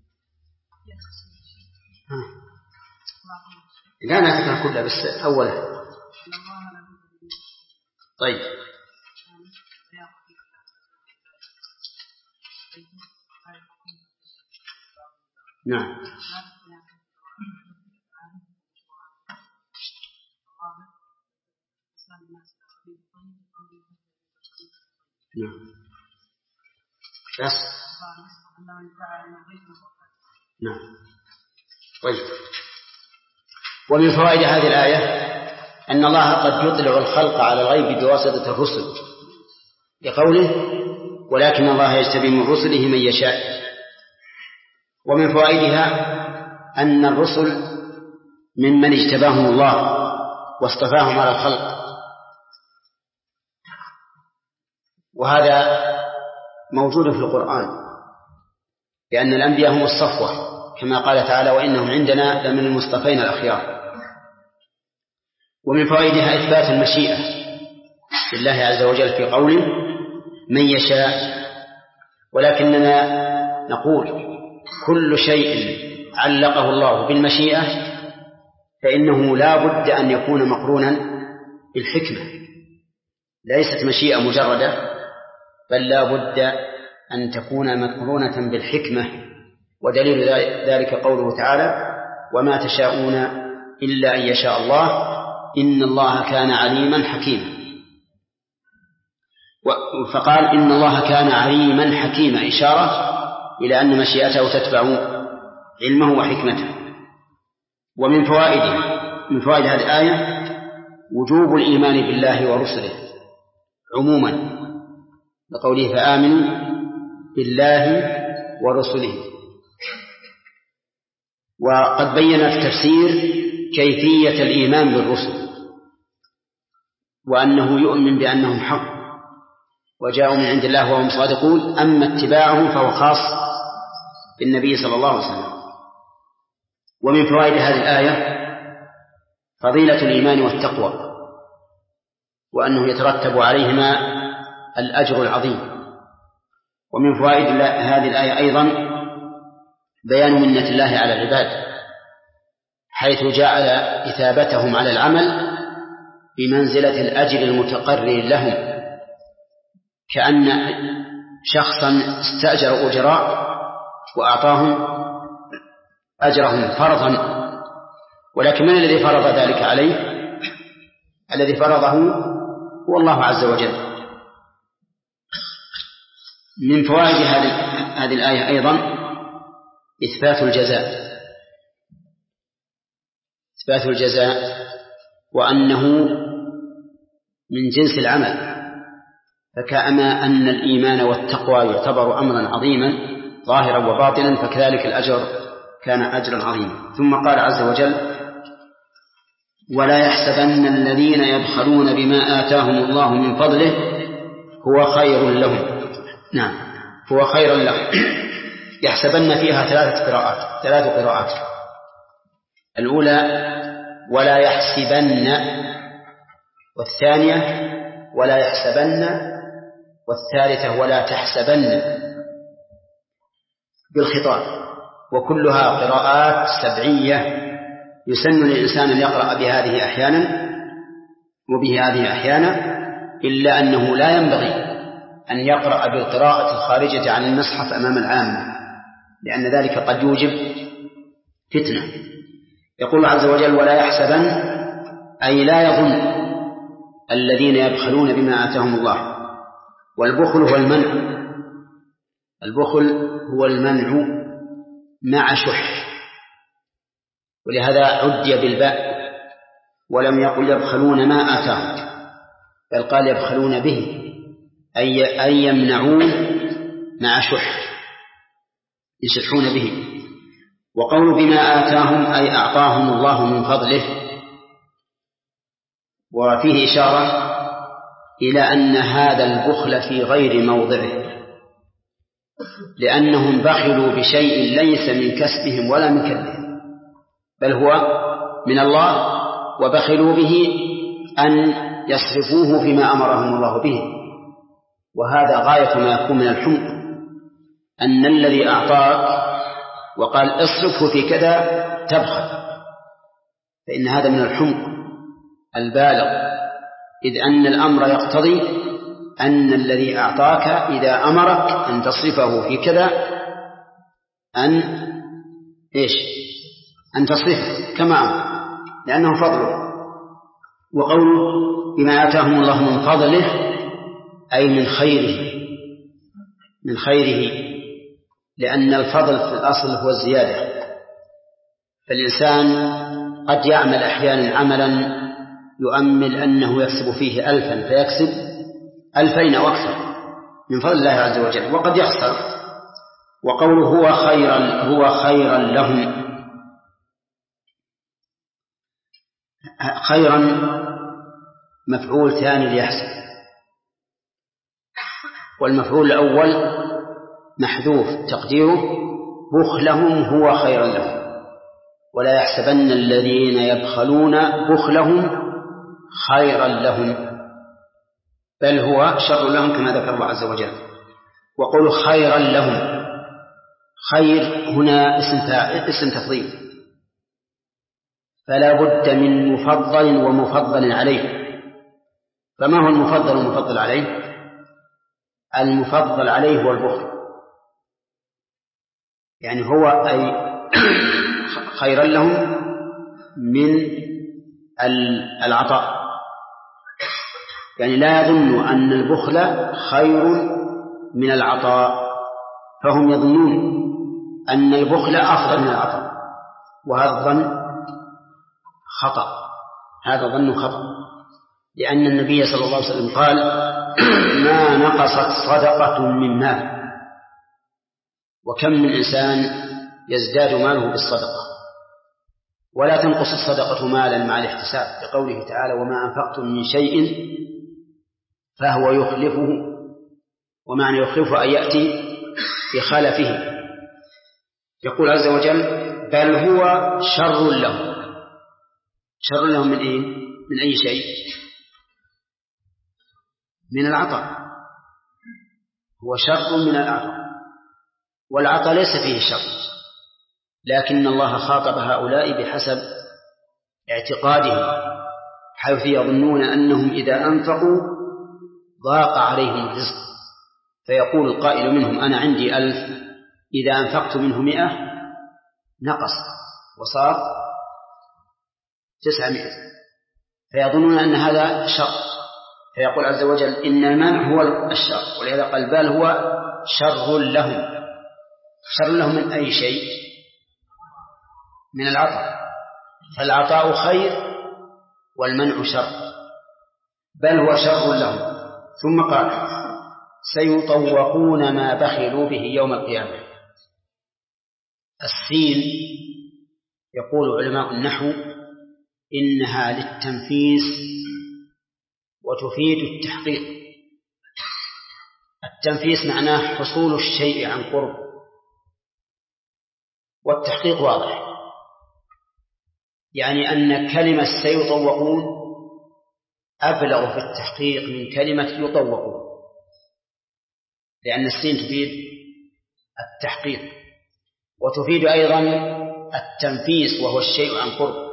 لا لا تكره كلها بس أولا. طيب نعم نعم بس نعم. طيب ومن فوائد هذه الآية أن الله قد يطلع الخلق على الغيب بواسطة الرسل لقوله ولكن الله يجتبي من رسله من يشاء. ومن فوائدها أن الرسل ممن اجتباهم الله واصطفاهم على الخلق، وهذا موجود في القرآن لأن الأنبياء هم الصفوة كما قال تعالى وإنهم عندنا لمن المصطفين الأخيار. ومن فوائدها إثبات المشيئة لله عز وجل في قوله من يشاء، ولكننا نقول كل شيء علقه الله بالمشيئة فإنه لا بد أن يكون مقرونا بالحكمة، ليست مشيئة مجردة بل لا بد أن تكون مقرونة بالحكمة. ودليل ذلك قوله تعالى وما تشاءون إلا أن يشاء الله إن الله كان عليما حكيما. فقال إن الله كان عليما حكيما إشارة إلى أن مشيئته تتبع علمه وحكمته. ومن فوائده من فوائد هذه الآية وجوب الإيمان بالله ورسله عموما بقوله فآمنوا بالله ورسله. وقد بين في التفسير كيفية الإيمان بالرسل وأنه يؤمن بأنهم حق وجاءوا من عند الله وهم صادقون، أما اتباعهم فهو خاص بالنبي صلى الله عليه وسلم. ومن فوائد هذه الآية فضيلة الإيمان والتقوى، وأنه يترتب عليهما الأجر العظيم. ومن فوائد هذه الآية أيضا بيان منة الله على العباد، حيث جعل إثابتهم على العمل بمنزلة الأجر المتقرر لهم، كأن شخصا استأجر أجراء وأعطاهم أجرهم فرضا، ولكن من الذي فرض ذلك عليه؟ الذي فرضه هو الله عز وجل. من فوائد هذه الآية أيضا إثبات الجزاء إثبات الجزاء وأنه من جنس العمل، فكأما أن الإيمان والتقوى يعتبر أمرا عظيما ظاهرا وباطنا، فكذلك الأجر كان أجرا عظيما. ثم قال عز وجل: ولا يحسبن الذين يبخلون بما آتاهم الله من فضله هو خير لهم. نعم، هو خير لهم. يحسبن فيها ثلاثة قراءات ثلاث قراءات الأولى ولا يحسبن، والثانية ولا يحسبن، والثالثة ولا تحسبن بالخطاب، وكلها قراءات سبعية يسن للإنسان أن يقرأ بهذه أحيانا وبهذه أحيانا، إلا أنه لا ينبغي أن يقرأ بالقراءة الخارجة عن المصحف أمام العامة، لأن ذلك قد يوجب فتنة. يقول عز وجل: ولا يحسبن، أي لا يظن الذين يبخلون بما آتاهم الله. والبخل هو المنع، البخل هو المنع مع شح، ولهذا عدي بالباء ولم يقل يبخلون ما آتاهم، بل قال يبخلون به، أي أن يمنعون مع شح، يشحون به. وقول بما آتاهم أي أعطاهم الله من فضله، وفيه إشارة إلى أن هذا البخل في غير موضعه، لأنهم بخلوا بشيء ليس من كسبهم ولا من كذبهم، بل هو من الله، وبخلوا به أن يصرفوه فيما أمرهم الله به. وهذا غاية ما يكون من الحمق، أن الذي أعطاك وقال اصرفه في كذا تبخل، فإن هذا من الحمق البالغ، إذ أن الأمر يقتضي أن الذي أعطاك إذا أمرك أن تصرفه في كذا أن إيش أن تصرفه كما أمر، لأنه فضله. وقوله بما آتاهم الله من فضله أي من خيره، من خيره، لأن الفضل في الأصل هو الزيادة. فالإنسان قد يعمل أحيانا عملا يؤمل أنه يكسب فيه ألفا فيكسب ألفين أو أكثر من فضل الله عز وجل، وقد يخسر. وقوله هو خيرا هو خيرا لهم، خيرا مفعول ثاني ليحسب، والمفعول الأول محذوف تقديره بخلهم هو خيرا لهم. ولا يحسبن الذين يبخلون بخلهم خيرا لهم، بل هو شر لهم كما ذكر الله عز وجل. وقول خيرا لهم، خير هنا اسم اسم تفضيل، فلا بد من مفضل ومفضل عليه. فما هو المفضل والمفضل عليه؟ المفضل عليه هو البخل، يعني هو أي خيرا لهم من العطاء، يعني لا يظن أن البخل خير من العطاء، فهم يظنون أن البخل أفضل من العطاء، وهذا الظن خطأ، هذا ظن خطأ، لأن النبي صلى الله عليه وسلم قال: ما نقصت صدقة من مال. وكم من إنسان يزداد ماله بالصدقة، ولا تنقص الصدقة مالا مع الاحتساب، لقوله تعالى: وما أنفقتم من شيء فهو يخلفه. ومعنى يخلفه أن يأتي بخلفه. يقول عز وجل: بل هو شر لهم. شر لهم من إيه؟ من أي شيء؟ من البخل. بل هو شر لهم من البخل، لأن البخل أصل من العطاء، وهذا الظن خطأ، هذا ظن خطأ، لأن النبي صلى الله عليه وسلم قال: ما نقصت صدقة من مال. وكم من إنسان يزداد ماله بالصدقة، ولا تنقص الصدقة مالا مع الاحتساب، لقوله تعالى: وما أنفقتم من شيء فهو يخلفه. يقول عز وجل: بل هو شر لهم. شر لهم من إيه؟ من أي شيء؟ من العطاء، هو شر من العطاء، والعطاء ليس فيه شر، لكن الله خاطب هؤلاء بحسب اعتقادهم، حيث يظنون أنهم إذا أنفقوا ضاق عليهم الرزق، فيقول القائل منهم أنا عندي ألف، إذا أنفقت منه مئة نقص وصار تسعمائة، فيظنون أن هذا شر، فيقول عز وجل إن المنع هو الشر، ولهذا قال بل هو شر لهم. شر لهم من أي شيء؟ من العطاء، فالعطاء خير والمنع شر، بل هو شر لهم. ثم قال سيطوقون ما بخلوا به يوم القيامة. السين يقول علماء النحو إنها للتنفيس وتفيد التحقيق. التنفيس معناه حصول الشيء عن قرب، والتحقيق واضح، يعني أن كلمة سيطوقون أبلغ في التحقيق من كلمة يطوقون، لأن السين تفيد التحقيق وتفيد أيضا التنفيس وهو الشيء عن قرب،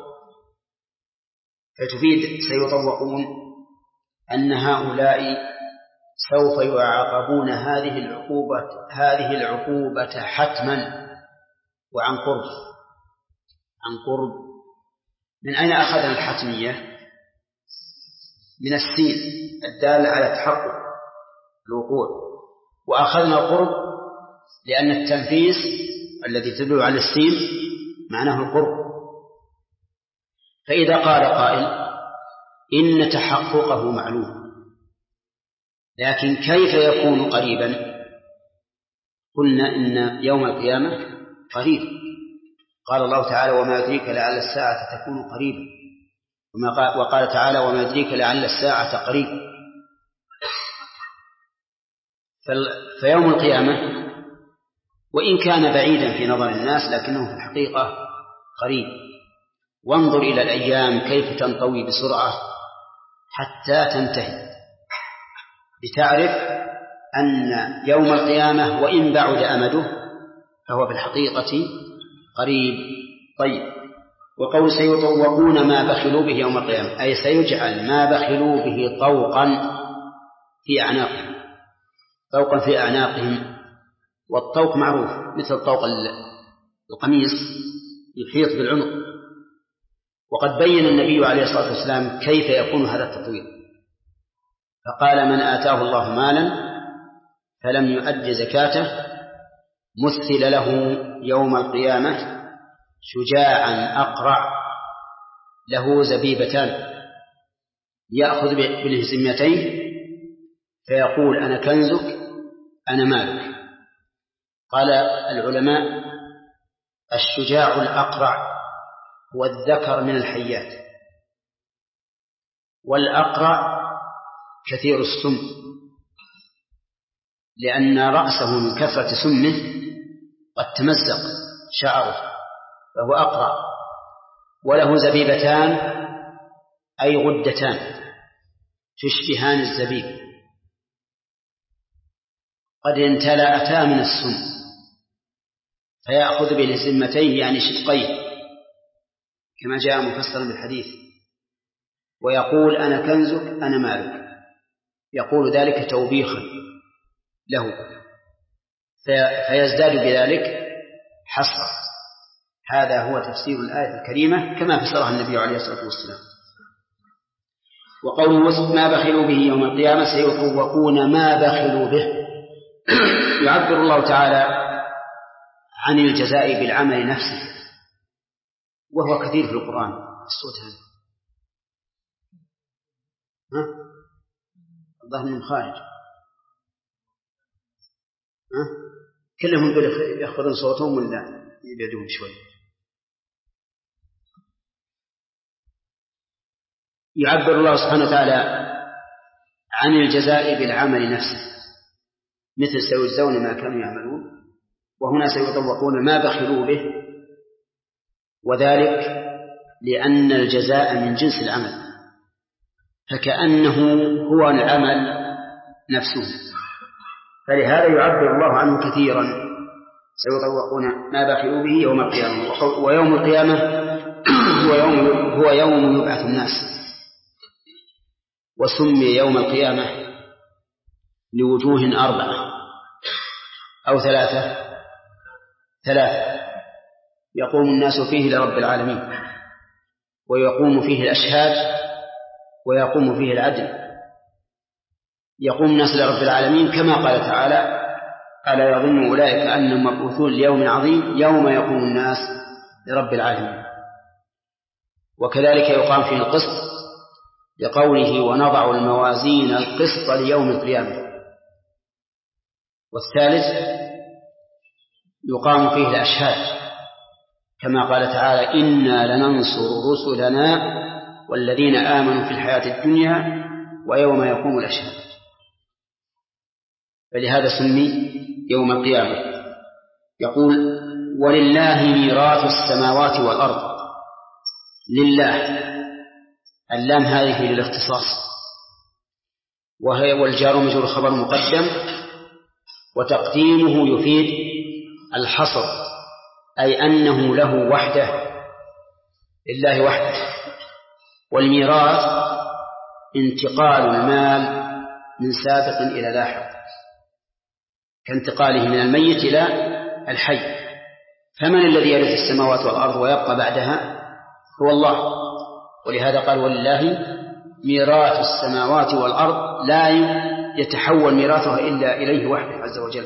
فتفيد سيطوقون أن هؤلاء سوف يعاقبون هذه العقوبة هذه العقوبة حتما وعن قرب. عن قرب من أين أخذنا الحتمية؟ من السين الدالة على تحقق الوقوع، وأخذنا القرب لأن التنفيس الذي تدل على السين معناه القرب. فإذا قال قائل إن تحققه معلوم، لكن كيف يكون قريبا؟ قلنا إن يوم القيامة قريب، قال الله تعالى وما يدريك لعل الساعة تكون قريبا، وقال تعالى وما يدريك لعل الساعة قريب. فيوم القيامة وإن كان بعيدا في نظر الناس لكنه في الحقيقة قريب. وانظر إلى الأيام كيف تنطوي بسرعة حتى تنتهي، لتعرف أن يوم القيامة وإن بعد أمده فهو في الحقيقة قريب. طيب، وقول سيطوقون ما بخلوا به يوم القيامة أي سيجعل ما بخلوا به طوقا في أعناقهم، طوقا في أعناقهم. والطوق معروف مثل طوق القميص يحيط بالعنق، وقد بين النبي عليه الصلاة والسلام كيف يكون هذا التطويق، فقال من آتاه الله مالا فلم يؤد زكاته مثل له يوم القيامة شجاعا أقرع له زبيبتان يأخذ بالهزمتين فيقول أنا كنزك أنا مالك. قال العلماء الشجاع الأقرع هو الذكر من الحيات، والأقرع كثير السم، لأن رأسه من كثرة سمه قد تمزق شعره فهو أقرع، وله زبيبتان أي غدتان تشبهان الزبيب قد امتلأتا من السم، فيأخذ بالهزمتين يعني شقيه كما جاء مفسرا بالحديث، ويقول أنا كنزك أنا مالك، يقول ذلك توبيخا له فيزداد بذلك حسرة. هذا هو تفسير الآية الكريمة كما فسرها النبي عليه الصلاة والسلام. وقوله ما بخلوا به يوم القيامة سيطوقون ما بخلوا به يعبر الله تعالى عن الجزاء بالعمل نفسه، وهو كثير في القرآن. الصوت هذا ها الظاهر من خارج ها كلهم يخفضون صوتهم ولا يبعدون شوي. يعبر الله سبحانه وتعالى عن الجزاء بالعمل نفسه مثل سيجزون ما كانوا يعملون، وهنا سيطوقون ما بخلوا به، وذلك لأن الجزاء من جنس العمل، فكأنه هو العمل نفسه. فلهذا يعبر الله عنه كثيرا: سيطوقون ما بخلوا به يوم القيامة. ويوم القيامة هو يوم, هو يوم يبعث الناس. وسمي يوم القيامة لوجوه أربعة أو ثلاثة ثلاثة يقوم الناس فيه لرب العالمين، ويقوم فيه الأشهاد، ويقوم فيه العدل. يقوم الناس لرب العالمين كما قال تعالى: ألا يظن أولئك أنهم مبعوثون ليوم عظيم يوم يقوم الناس لرب العالمين. وكذلك يقام فيه القسط لقوله: ونضع الموازين القسط ليوم القيامة. والثالث يقام فيه الأشهاد كما قال تعالى: إنا لننصر رسلنا والذين آمنوا في الحياة الدنيا ويوم يقوم الأشهاد. فلهذا سمي يوم القيامة. يقول: ولله ميراث السماوات والأرض. لله، اللام هذه للاختصاص، وهي والجار مجرور خبر مقدم، وتقديمه يفيد الحصر، أي أنه له وحده، لله وحده. والميراث انتقال المال من سابق إلى لاحق، كانتقاله من الميت إلى الحي. فمن الذي يرث السماوات والأرض ويبقى بعدها؟ هو الله. ولهذا قال: ولله ميراث السماوات والأرض، لا يتحول ميراثها إلا إليه وحده عز وجل.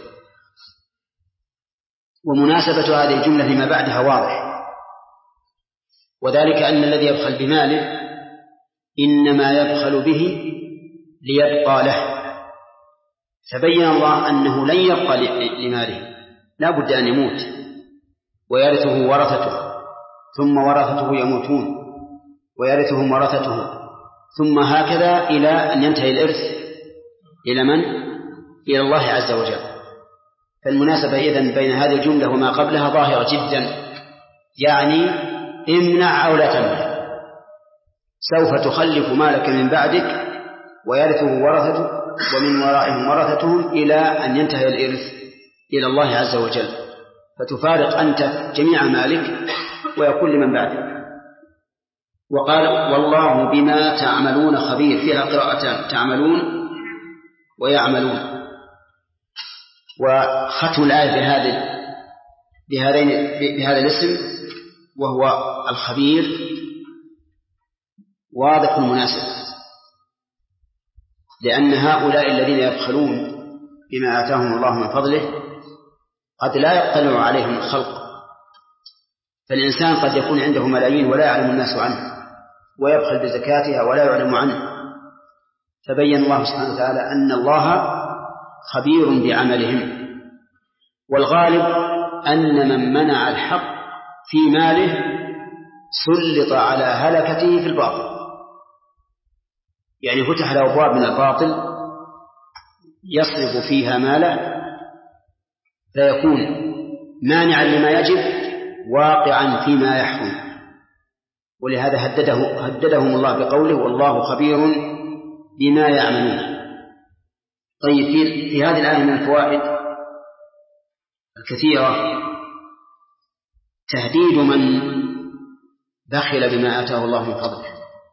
ومناسبة هذه الجملة لما بعدها واضح، وذلك أن الذي يبخل بماله إنما يبخل به ليبقى له. فبين الله أنه لن يبقى لماله، لا بد أن يموت ويرثه ورثته، ثم ورثته يموتون ويرثهم ورثته، ثم هكذا إلى أن ينتهي الإرث إلى من؟ إلى الله عز وجل. فالمناسبة إذن بين هذه الجملة وما قبلها ظاهرة جدا، يعني امنع أو لا تمنع، سوف تخلف مالك من بعدك ويرثه ورثته ومن ورائهم ورثتهم إلى أن ينتهي الإرث إلى الله عز وجل، فتفارق أنت جميع مالك ويكون لمن بعدك. وقال: والله بما تعملون خبير، فيها قراءتان: تعملون ويعملون. وختم الآية بهذا بهذين بهذا الاسم وهو الخبير واضح مناسب، لأن هؤلاء الذين يبخلون بما آتاهم الله من فضله قد لا يطلع عليهم الخلق. فالإنسان قد يكون عنده ملايين ولا يعلم الناس عنه، ويبخل بزكاتها ولا يعلم عنه. فبين الله سبحانه وتعالى أن الله خبير بعملهم. والغالب أن من منع الحق في ماله سلط على هلكته في الباطل، يعني فتح له أبواب من الباطل يصرف فيها ماله، فيكون مانعا لما يجب واقعا فيما يحكم. ولهذا هدده هددهم الله بقوله: والله خبير بما يعملون. طيب، في, في هذه الآية من الفوائد الكثيرة تهديد من بخل بما آتاه الله من فضله.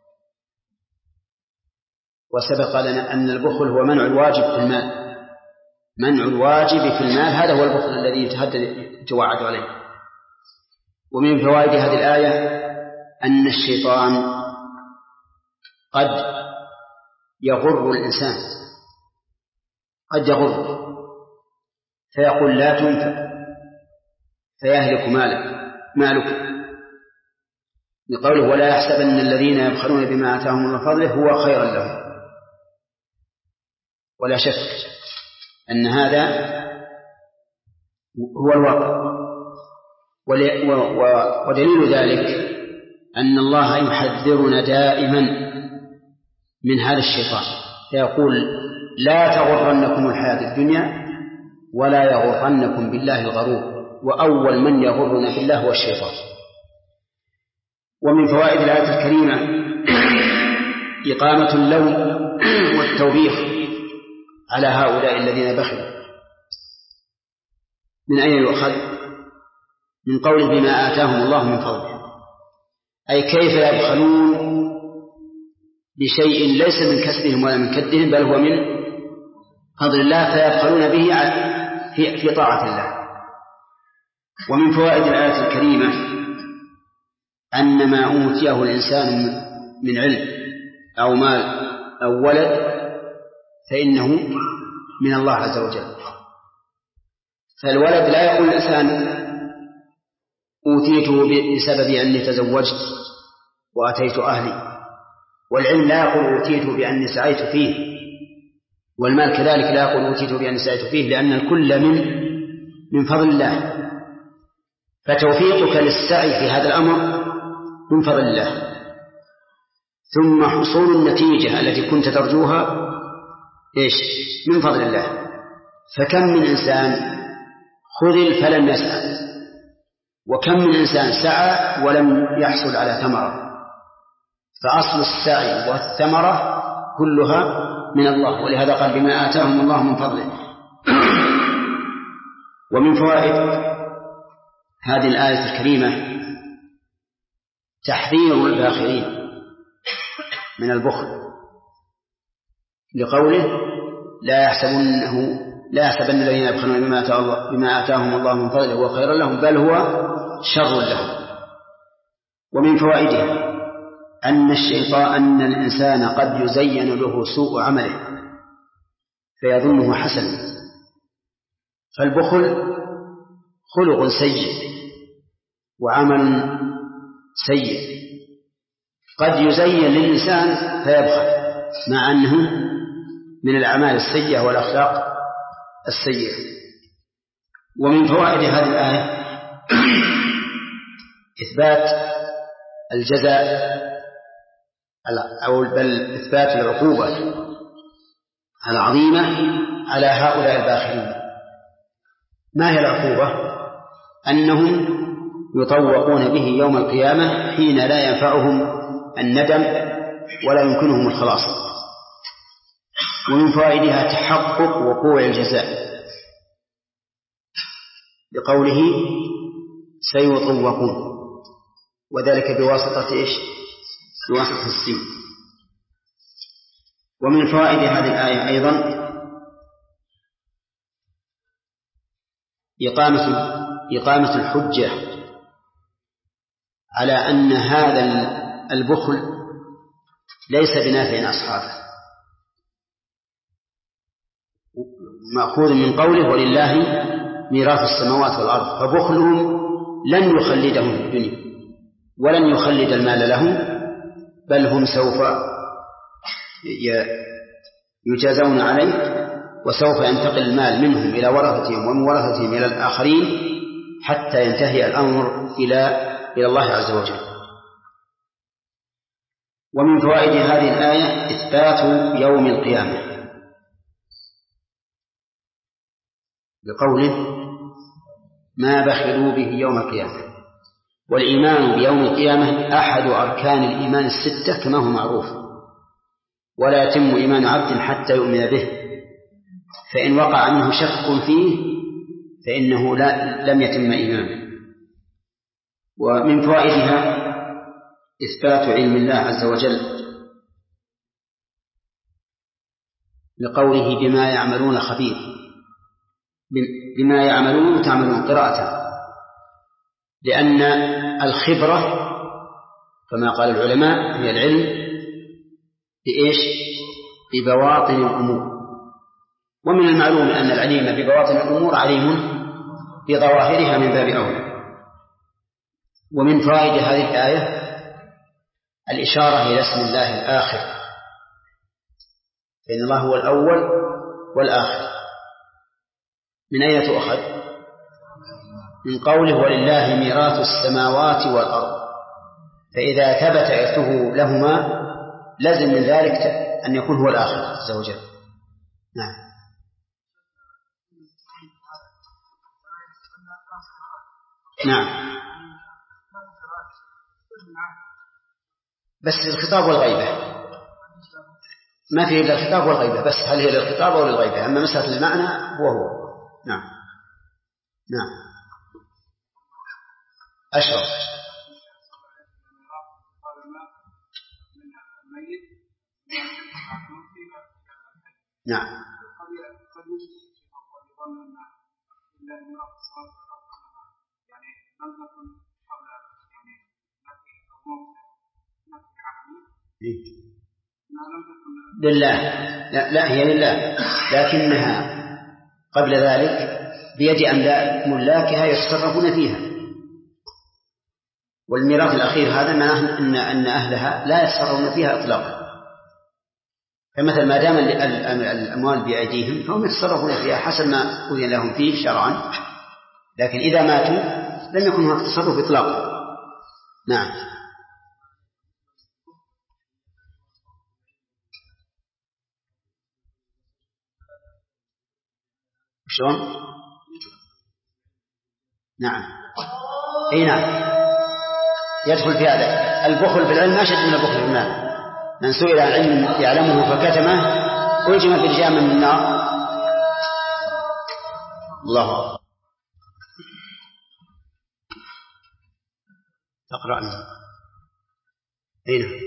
وسبق لنا أن البخل هو منع الواجب في المال، منع الواجب في المال، هذا هو البخل الذي يتوعد عليه. ومن فوائد هذه الآية أن الشيطان قد يغر الإنسان، قد يغر فيقول لا تنفق فيهلك مالك مالك بقوله: ولا يحسبن الذين يبخلون بما آتاهم الله من فضله هو خيرا لهم. ولا شك أن هذا هو الواقع. ودليل ذلك أن الله يحذرنا دائما من هذا الشيطان، فيقول: لا تغرنكم الحياة الدنيا ولا يغرنكم بالله الغرور، وأول من يغرنا بالله هو الشيطان. ومن فوائد الآية الكريمة إقامة اللوم والتوبيخ على هؤلاء الذين بخلوا. من أين يؤخذ؟ من قوله بما آتاهم الله من فضله، أي كيف يبخلون بشيء ليس من كسبهم ولا من كدهم، بل هو من فضل الله، فيبخلون به في في طاعة الله. ومن فوائد الآية الكريمة أن ما أوتيه الإنسان من علم أو مال أو ولد فإنه من الله عز وجل. فالولد لا يقول الإنسان أوتيته بسبب أني تزوجت وأتيت أهلي، والعلم لا يقول أوتيته بأني سعيت فيه، والمال كذلك لا يقول أوتيته بأني سعيت فيه، لأن الكل من من فضل الله. فتوفيقك للسعي في هذا الأمر من فضل الله، ثم حصول النتيجة التي كنت ترجوها إيش؟ من فضل الله. فكم من إنسان خذل فلم يسعى، وكم من إنسان سعى ولم يحصل على ثمرة. فأصل السعي والثمرة كلها من الله، ولهذا قال بما آتاهم الله من فضله. ومن فوائد هذه الآية الكريمة تحذير الباخلين من البخل، لقوله لا يحسبنه لا يحسبن الذين يبخلون بما آتاهم الله من فضله هو خير لهم بل هو شر لهم. ومن فوائدها أن الشيطان أن الإنسان قد يزين له سوء عمله فيظنه حسنا، فالبخل خلق سيء وعمل سيء. قد يزين للإنسان فيبخل مع أنه من الأعمال السيئة والأخلاق السيئة. ومن فوائد هذه الآية إثبات الجزاء أو بل إثبات العقوبة العظيمة على هؤلاء الباخلين. ما هي العقوبة؟ أنهم يطوقون به يوم القيامة حين لا ينفعهم الندم ولا يمكنهم الخلاص. ومن فوائدها تحقق وقوع الجزاء بقوله سيطوقون، وذلك بواسطة إيش؟ بواسطة السين. ومن فوائد هذه الآية أيضا إقامة إقامة الحجة على أن هذا البخل ليس بنافع أصحابه، مأخوذ من قوله ولله ميراث السماوات والأرض، فبخلهم لن يخلدهم في الدنيا ولن يخلد المال لهم، بل هم سوف يجازون عليه، وسوف ينتقل المال منهم إلى ورثتهم ومن ورثتهم إلى الآخرين حتى ينتهي الأمر إلى إلى الله عز وجل. ومن فوائد هذه الآية إثبات يوم القيامة بقوله ما بخلوا به يوم القيامة. والإيمان بيوم القيامة أحد أركان الإيمان الستة كما هو معروف، ولا يتم إيمان عبد حتى يؤمن به، فإن وقع منه شك فيه فإنه لا لم يتم إيمانه. ومن فوائدها إثبات علم الله عز وجل لقوله بما يعملون خبير، بما يعملون تعملون قراءة، لأن الخبرة كما قال العلماء هي العلم بإيش؟ ببواطن الأمور، ومن المعلوم أن العليم ببواطن الأمور عليم بظواهرها من باب أولى. ومن فوائد هذه الآية الإشارة إلى اسم الله الآخر، فإن الله هو الأول والآخر. من أين تؤخذ؟ من قوله ولله ميراث السماوات والأرض، فإذا ثبت إرثه لهما لازم من ذلك أن يكون هو الآخر عز وجل. نعم. نعم، بس الخطاب والغيبة ما فيه إلا الخطاب والغيبة بس، هل هي للخطاب أو للغيبة؟ أما مسألة المعنى هو هو. نعم نعم. أشرف. نعم. لله. لا, لا هي لله، لكنها قبل ذلك بيد أملاك ملاكها يتصرفون فيها، والميراث الأخير هذا معناه أن أن أهلها لا يتصرفون فيها إطلاقا. فمثل ما دام الأموال بأيديهم فهم يتصرفون فيها حسب ما أذن لهم فيه شرعا، لكن إذا ماتوا لم يكن هناك تصرف إطلاقا. نعم. شلون؟ نعم. اي نعم يدخل في هذا. البخل بالعلم أشد من البخل بالمال. من سئل عن علم يعلمه فكتمه ألجم في لجام من النار. الله أكبر. تقرأ منه. اي نعم.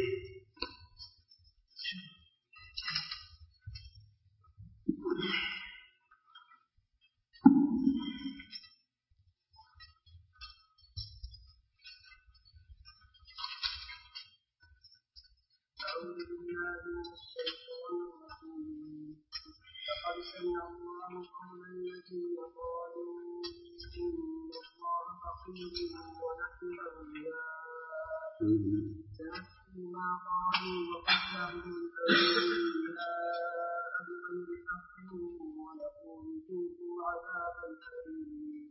لقد سمع الله قول الذين قالوا إن الله فقير ونحن أغنياء سنكتب ما قالوا وقتلهم الأنبياء بغير حق ونقول ذوقوا عذاب الحريق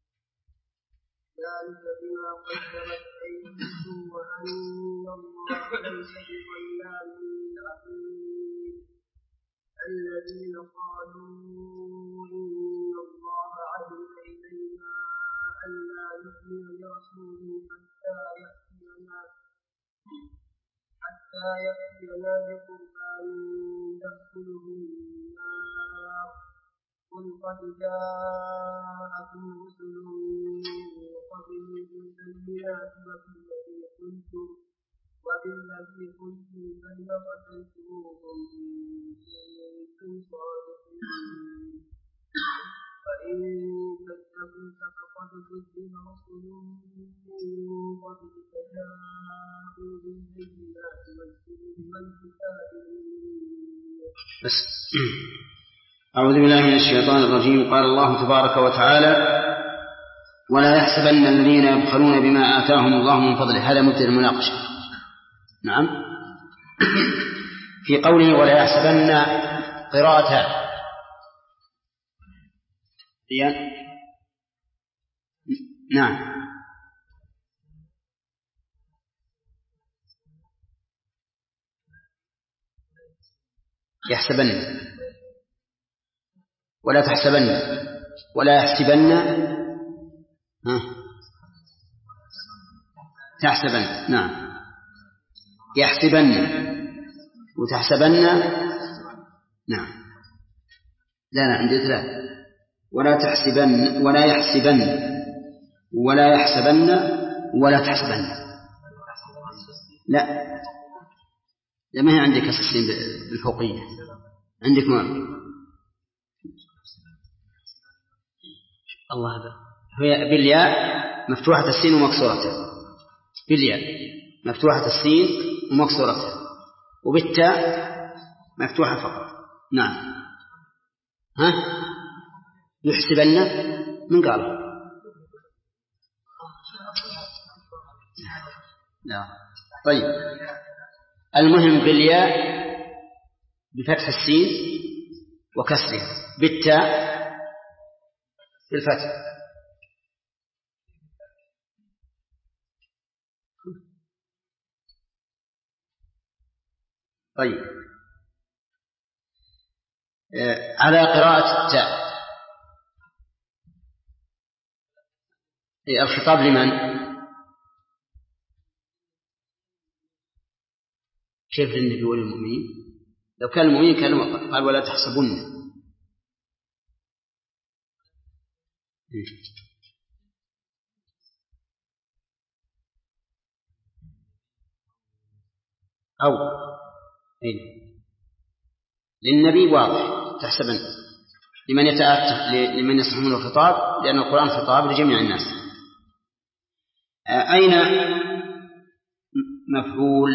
ذلك بما قدمت أيديكم وأن الله ليس بظلام للعبيد الذين قالوا إن الله عهد إلينا ألا نؤمن لرسول حتى يأتينا حتى يأتينا بقربان تأكله النار قل قد جاءكم رسل من قبلي بالبينات وبالذي قلتم وبالذي قلتم فلم قتلتموهم إن كنتم صادقين فإن كذبوك فقد كذب رسل من قبلك جاءوا بالبينات والزبر والكتاب
بس. أعوذ بالله من الشيطان الرجيم. قال الله تبارك وتعالى: ولا يحسبن الذين يبخلون بما آتاهم الله من فضله. هذا مبتدأ المناقشة. نعم. في قوله ولا يحسبن قراءتان. نعم. يحسبن ولا تحسبن ولا يحسبن ها تحسبن. نعم. يحسبن وتحسبن. نعم. لا لا عندي ثلاث. ولا تحسبن ولا يحسبن ولا يحسبن ولا تحسبن. لا لا ما هي عندك السين بالفوقية، عندك ما الله هذا هي بالياء مفتوحة السين ومكسورتها. بالياء مفتوحة السين ومكسورتها، وبالتاء مفتوحة فقط. نعم. ها يحسبن من قال؟ لا. طيب المهم بالياء بفتح السين وكسرها، بالتاء بالفتح. طيب آه على قراءة التاء. الخطاب لمن؟ كيف للنبي والمؤمنين؟ لو كان المؤمنين كان قال ولا تحسبن. أو إيه؟ للنبي واضح تحسبن، لمن يتأتى لمن يصحون الخطاب، لأن القرآن خطاب لجميع الناس. أين مفعول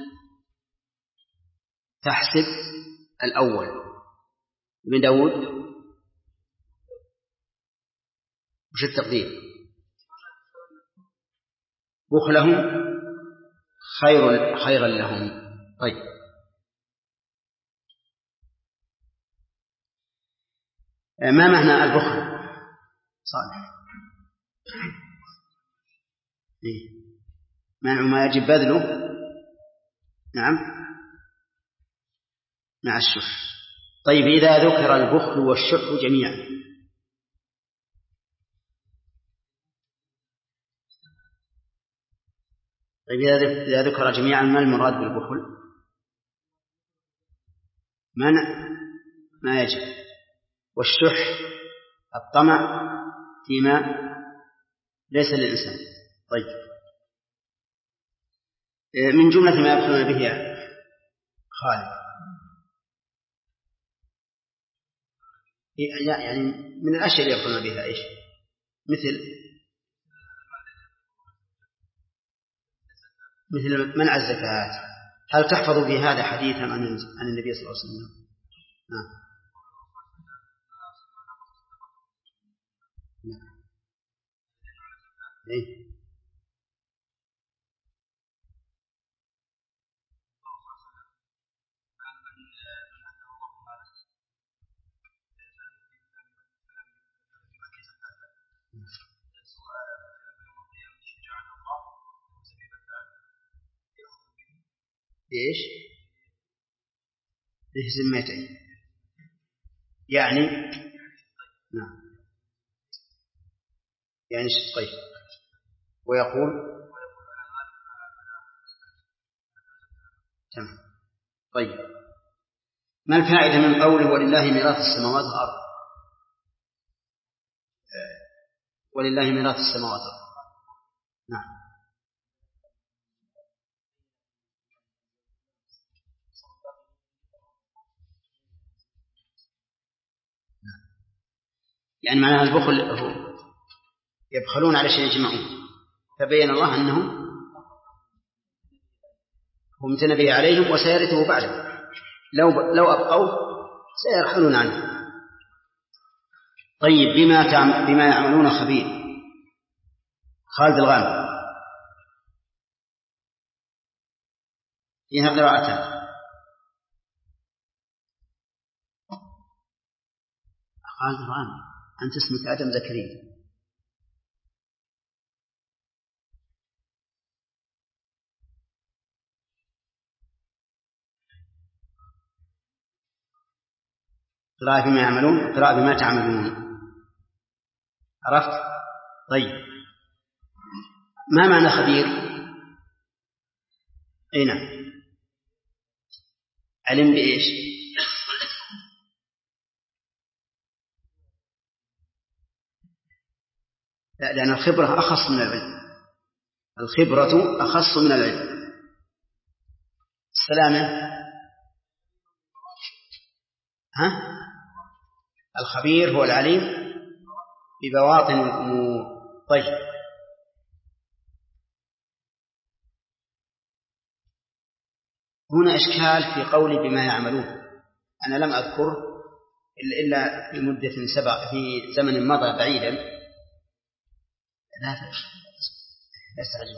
تحسب الأول؟ ابن داود وش التقدير؟ بخلهم خير خيرا لهم. طيب ما معنى البخل؟ صالح إيه؟ منع ما يجب بذله. نعم مع الشح. طيب إذا ذكر البخل والشح جميعا طيب إذا ذكر جميعا ما المراد بالبخل؟ منع ما يجب، والشح الطمع فيما ليس للإنسان. طيب من جملة ما يبخلون به يا خالد يعني من الأشياء اللي يبخلون بها إيش؟ مثل مثل منع الزكاة. هل تحفظ في هذا حديثا عن النبي صلى الله عليه وسلم؟ نعم. نعم. إيه؟ إيش؟ له ذمتين يعني. نعم يعني شقين. ويقول تمام. طيب ما الفائدة من قوله ولله ميراث السماوات والأرض؟ ولله ميراث السماوات والأرض. نعم يعني معناها البخل هو يبخلون على شيء يجمعون، فبين الله أنهم هم تنبيه عليهم وسيرثه بعده، لو لو أبقوه سيرحلون عنه. طيب بما تعم... بما يعملون خبير. خالد الغامدي فيها قراءتان. خالد الغامدي أنت اسمك آدم زكريا. قراءة بما يعملون، قراءة بما تعملون. عرفت؟ طيب ما معنى خبير؟ أي نعم. علم بإيش؟ لا لأن الخبرة أخص من العلم. الخبرة أخص من العلم. السلامة. ها؟ الخبير هو العليم ببواطن الأمور. طيب هنا إشكال في قولي بما يعملون. أنا لم أذكر إلا في مدة سبق في زمن مضى بعيدا. لا تستعجل.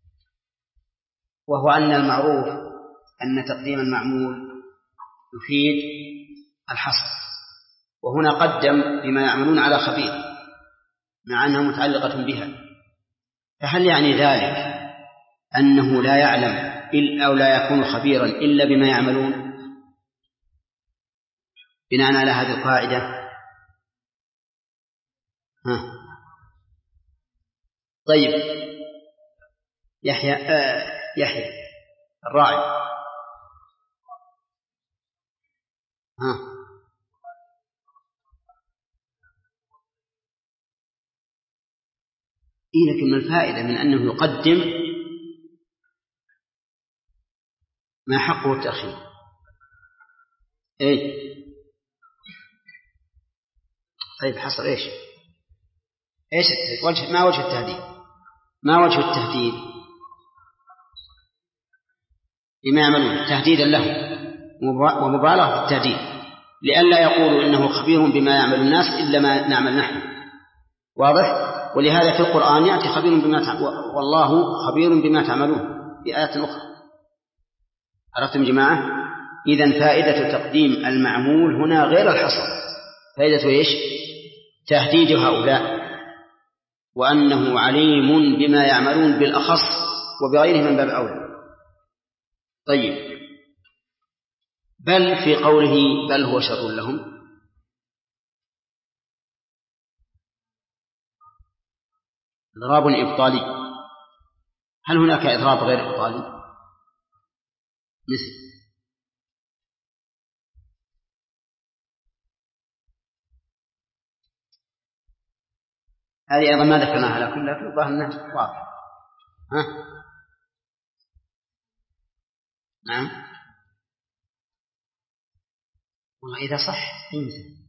وهو أن المعروف أن تقديم المعمول يفيد الحصر، وهنا قدم بما يعملون على خبير مع أنها متعلقة بها. فهل يعني ذلك أنه لا يعلم أو لا يكون خبيرا إلا بما يعملون بناء على هذه القاعدة؟ ها. طيب يحيى آه يحيى الراعي ها. إيه لكن الفائدة من أنه يقدم ما حقه التأخير. إيه طيب حصل إيش إيش وجه ما وجه التهديد ما وجه التهديد بما يعملون تهديدا لهم ومبالغة في التهديد لئلا يقولوا إنه خبير بما يعمل الناس إلا ما نعمل نحن. واضح؟ ولهذا في القرآن يأتي خبير بما تعمل والله خبير بما تعملون في آيات أخرى. عرفتم جماعة؟ إذن فائدة تقديم المعمول هنا غير الحصر. فائدة إيش؟ تهديد هؤلاء وأنه عليم بما يعملون بالأخص وبغيره من باب أولى. طيب بل في قوله بل هو شر لهم إضراب إبطالي. هل هناك إضراب غير إبطالي؟ مثل هذه أيضا ما ذكرناها لكم لكن الظاهر أنها واضح. ها؟ نعم والله إذا صح ينزل.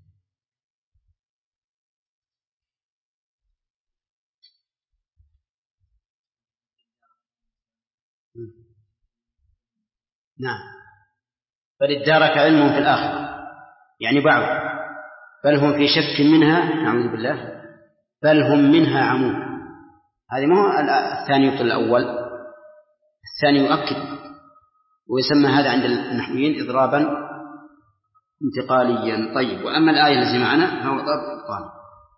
نعم بل ادارك علمهم في الآخرة يعني بعض بل هم في شك منها نعوذ بالله بل هم منها عمون. هذه ما هو الثاني يبطل الأول الثاني يؤكد ويسمى هذا عند النحويين إضرابا انتقاليا. طيب وأما الآية التي معنا فهو إضراب انتقالي.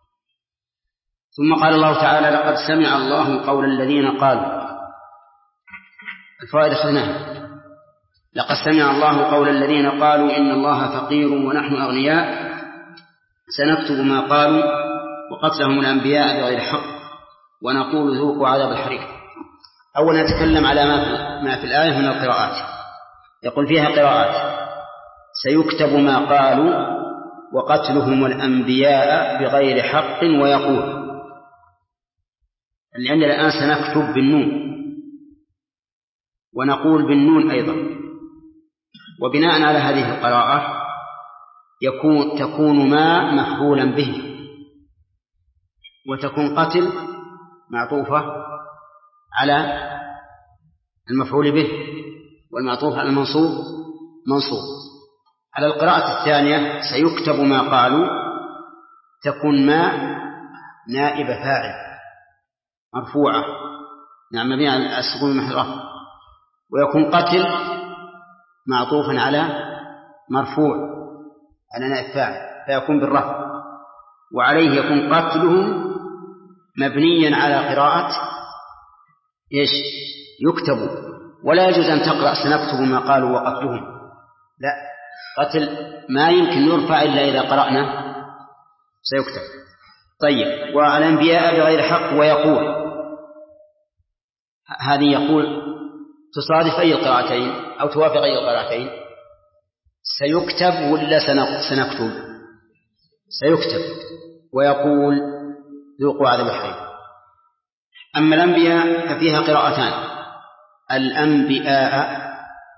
ثم قال الله تعالى لقد سمع الله قول الذين قالوا. الفوائد أخذناها. لقد سمع الله قول الذين قالوا إن الله فقير ونحن أغنياء سنكتب ما قالوا وقتلهم الأنبياء بغير حق ونقول ذوقوا عذاب الحريق. أولا نتكلم على ما في الآية من القراءات. يقول فيها قراءات سيكتب ما قالوا وقتلهم الأنبياء بغير حق ويقول لأن الآن سنكتب بالنون ونقول بالنون أيضا. وبناء على هذه القراءة يكون تكون ما مفعولا به وتكون قتل معطوفة على المفعول به والمعطوف على المنصوب منصوب. على القراءة الثانية سيكتب ما قالوا تكون ما نائب فاعل مرفوعة نعم مبنية على السكون المحذوف ويكون قتل معطوفا على مرفوع على نائب فاعل فيكون بالرفع وعليه يكون قتلهم مبنيا على قراءة إيش يكتب. ولا يجوز أن تقرأ سنكتب ما قالوا وقتلهم لا قتل ما يمكن يرفع إلا إذا قرأنا سيكتب. طيب والأنبياء بغير حق ويقول هذه يقول تصادف أي القراءتين أو توافق أي القراءتين سيكتب ولا سنكتب سيكتب ويقول ذوقوا عذاب الحريق. أما الأنبياء ففيها قراءتان الأنبياء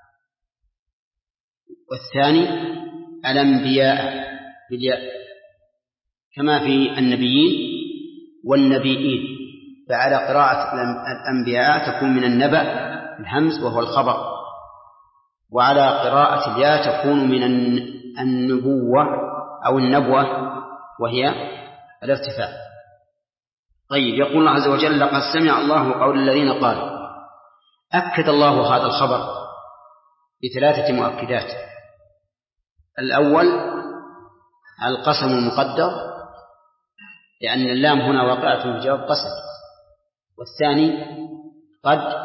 والثاني الأنبياء بالياء كما في النبيين والنبيين. فعلى قراءة الأنبياء تكون من النبأ الهمز وهو الخبر وعلى قراءة الياء تكون من النبوة أو النبوة وهي الارتفاع. طيب يقول الله عز وجل لقد سمع الله قول الذين قالوا. أكد الله هذا الخبر بثلاثة مؤكدات. الأول القسم المقدر لأن اللام هنا واقعة في جواب قسم. والثاني قد.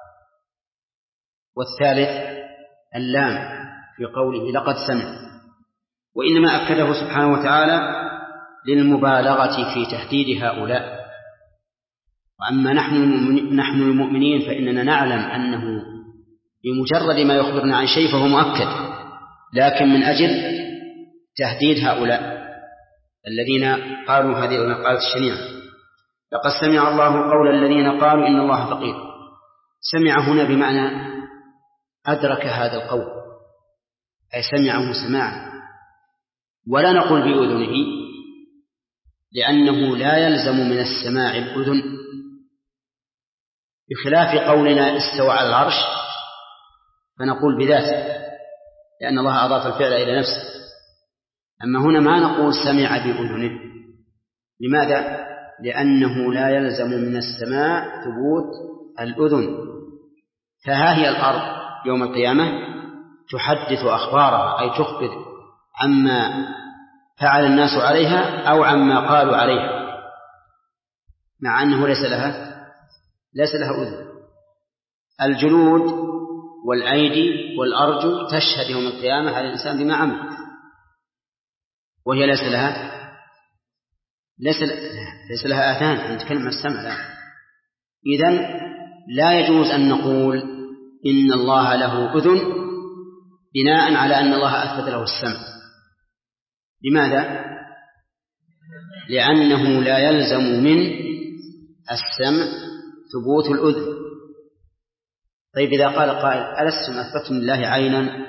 والثالث اللام في قوله لقد سمع. وإنما أكده سبحانه وتعالى للمبالغة في تهديد هؤلاء. وأما نحن نحن المؤمنين فإننا نعلم أنه بمجرد ما يخبرنا عن شيء فهو مؤكد لكن من أجل تهديد هؤلاء الذين قالوا هذه المقالة الشنيعة. لقد سمع الله قول الذين قالوا إن الله فقير. سمع هنا بمعنى أدرك هذا القول، أي سمعه سماعا، ولا نقول بأذنه، لأنه لا يلزم من السماع الأذن، بخلاف قولنا استوى على العرش فنقول بذاته، لأن الله أضاف الفعل إلى نفسه. أما هنا ما نقول سمع بأذنه. لماذا؟ لأنه لا يلزم من السماع ثبوت الأذن. فها هي الأرض يوم القيامة تحدث أخبارها، أي تخبر عما فعل الناس عليها أو عما قالوا عليها، مع أنه ليس لها ليس لها أذن. الجلود والأيدي والأرجل تشهد يوم القيامة على الإنسان بما عمل، وهي ليس لها ليس ليس لها آذان. نتكلم عن السمع لا. إذن لا يجوز أن نقول إن الله له أذن بناء على أن الله أثبت له السمع. لماذا؟ لأنه لا يلزم من السمع ثبوت الأذن. طيب إذا قال قائل ألستم أثبتم لله عينا؟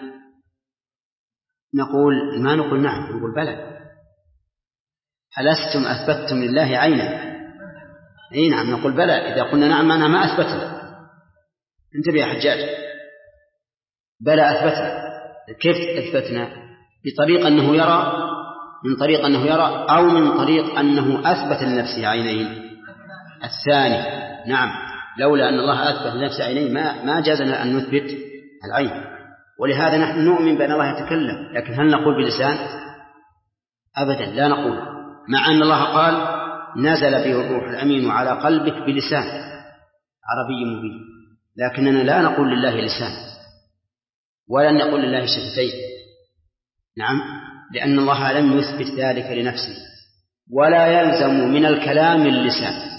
نقول ما نقول نعم، نقول بلى. ألستم أثبتم لله عينا؟ أي نعم نقول بلى. إذا قلنا نعم أنا ما أثبتنا. انتبه يا حجاج، بلى أثبتنا. كيف أثبتنا؟ بطريق أنه يرى، من طريق أنه يرى، أو من طريق أنه أثبت لنفسه عينين. الثاني نعم، لولا أن الله أثبت لنفسه عينين ما ما جازنا أن نثبت العين. ولهذا نحن نؤمن بأن الله يتكلم، لكن هل نقول بلسان؟ أبدا لا نقول، مع أن الله قال نزل به الروح الأمين على قلبك بلسان عربي مبين، لكننا لا نقول لله لسان ولا نقول لله شفتين. نعم، لأن الله لم يثبت ذلك لنفسه، ولا يلزم من الكلام اللسان،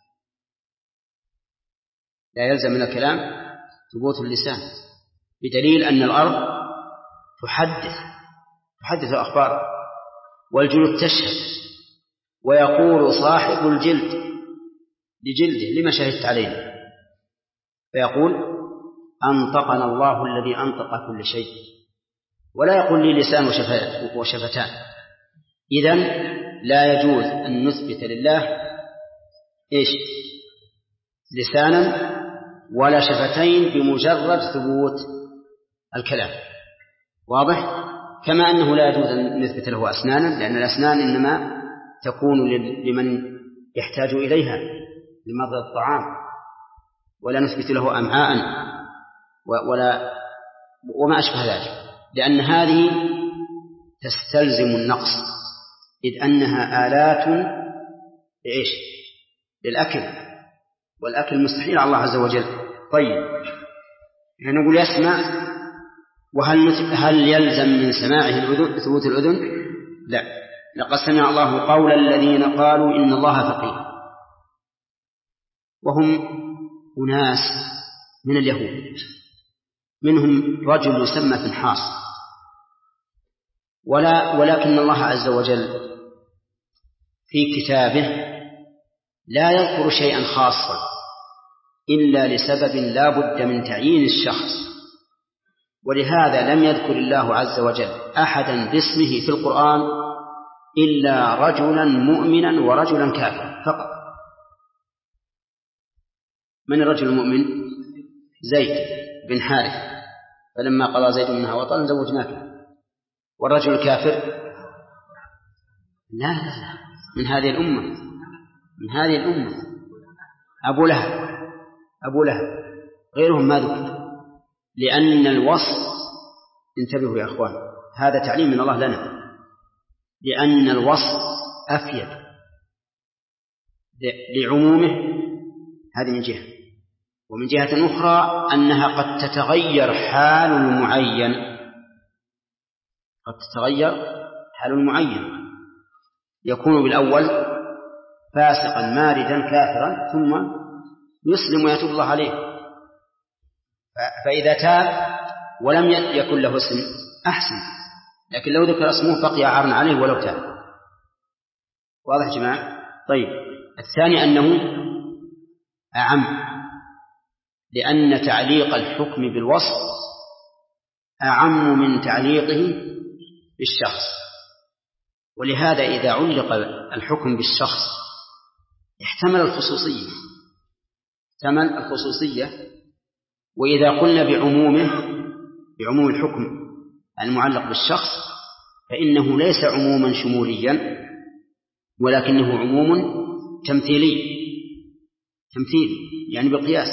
لا يلزم من الكلام ثبوت اللسان، بدليل أن الأرض تحدث تحدث أخبار، والجلود تشهد، ويقول صاحب الجلد لجلده لما شهدت علينا، فيقول أنطقنا الله الذي أنطق كل شيء، ولا يقول لي لسان وشفتان. إذن لا يجوز أن نثبت لله إيش؟ لسانا ولا شفتين بمجرد ثبوت الكلام. واضح؟ كما أنه لا يجوز أن نثبت له أسنانا، لأن الأسنان إنما تكون لمن يحتاج إليها لمضغ الطعام، ولا نثبت له أمعاء ولا وما أشبه ذلك، لأن هذه تستلزم النقص، إذ أنها آلات لإيش؟ للأكل، والأكل مستحيل على الله عز وجل. طيب يعني نقول يسمع، وهل هل يلزم من سماعه الأذن ثبوت الأذن؟ لا. لقد سمع الله قول الذين قالوا إن الله فقير، وهم أناس من اليهود، منهم رجل يسمى فنحاس، ولا ولكن الله عز وجل في كتابه لا يذكر شيئا خاصا إلا لسبب لا بد من تعيين الشخص، ولهذا لم يذكر الله عز وجل أحدا باسمه في القرآن إلا رجلا مؤمنا ورجلا كافرا فقط. من الرجل المؤمن؟ زيد بن حارث، فلما قضى زيد منها وطرا زوجناك. والرجل الكافر لا من هذه الأمة من هذه الأمة أبو لهب أبو لهب غيرهم ما ذكر، لأن الوصف، انتبهوا يا أخوان، هذا تعليم من الله لنا، لأن الوصف أفيد لعمومه، هذه من جهة، ومن جهة أخرى أنها قد تتغير حال المعين قد تتغير حال المعين يكون بالأول فاسقا ماردا كافرا ثم يسلم ويتوب الله عليه، فإذا تاب ولم يكن له اسم أحسن، لكن لو ذكر اسمه بقي عار عليه ولو تاب. واضح يا جماعة؟ طيب، الثاني أنه أعم، لأن تعليق الحكم بالوصف أعم من تعليقه بالشخص، ولهذا إذا علق الحكم بالشخص احتمل الخصوصية احتمل الخصوصية وإذا قلنا بعمومه بعموم الحكم المعلق بالشخص فإنه ليس عموما شموليا، ولكنه عموم تمثيلي تمثيلي يعني بالقياس.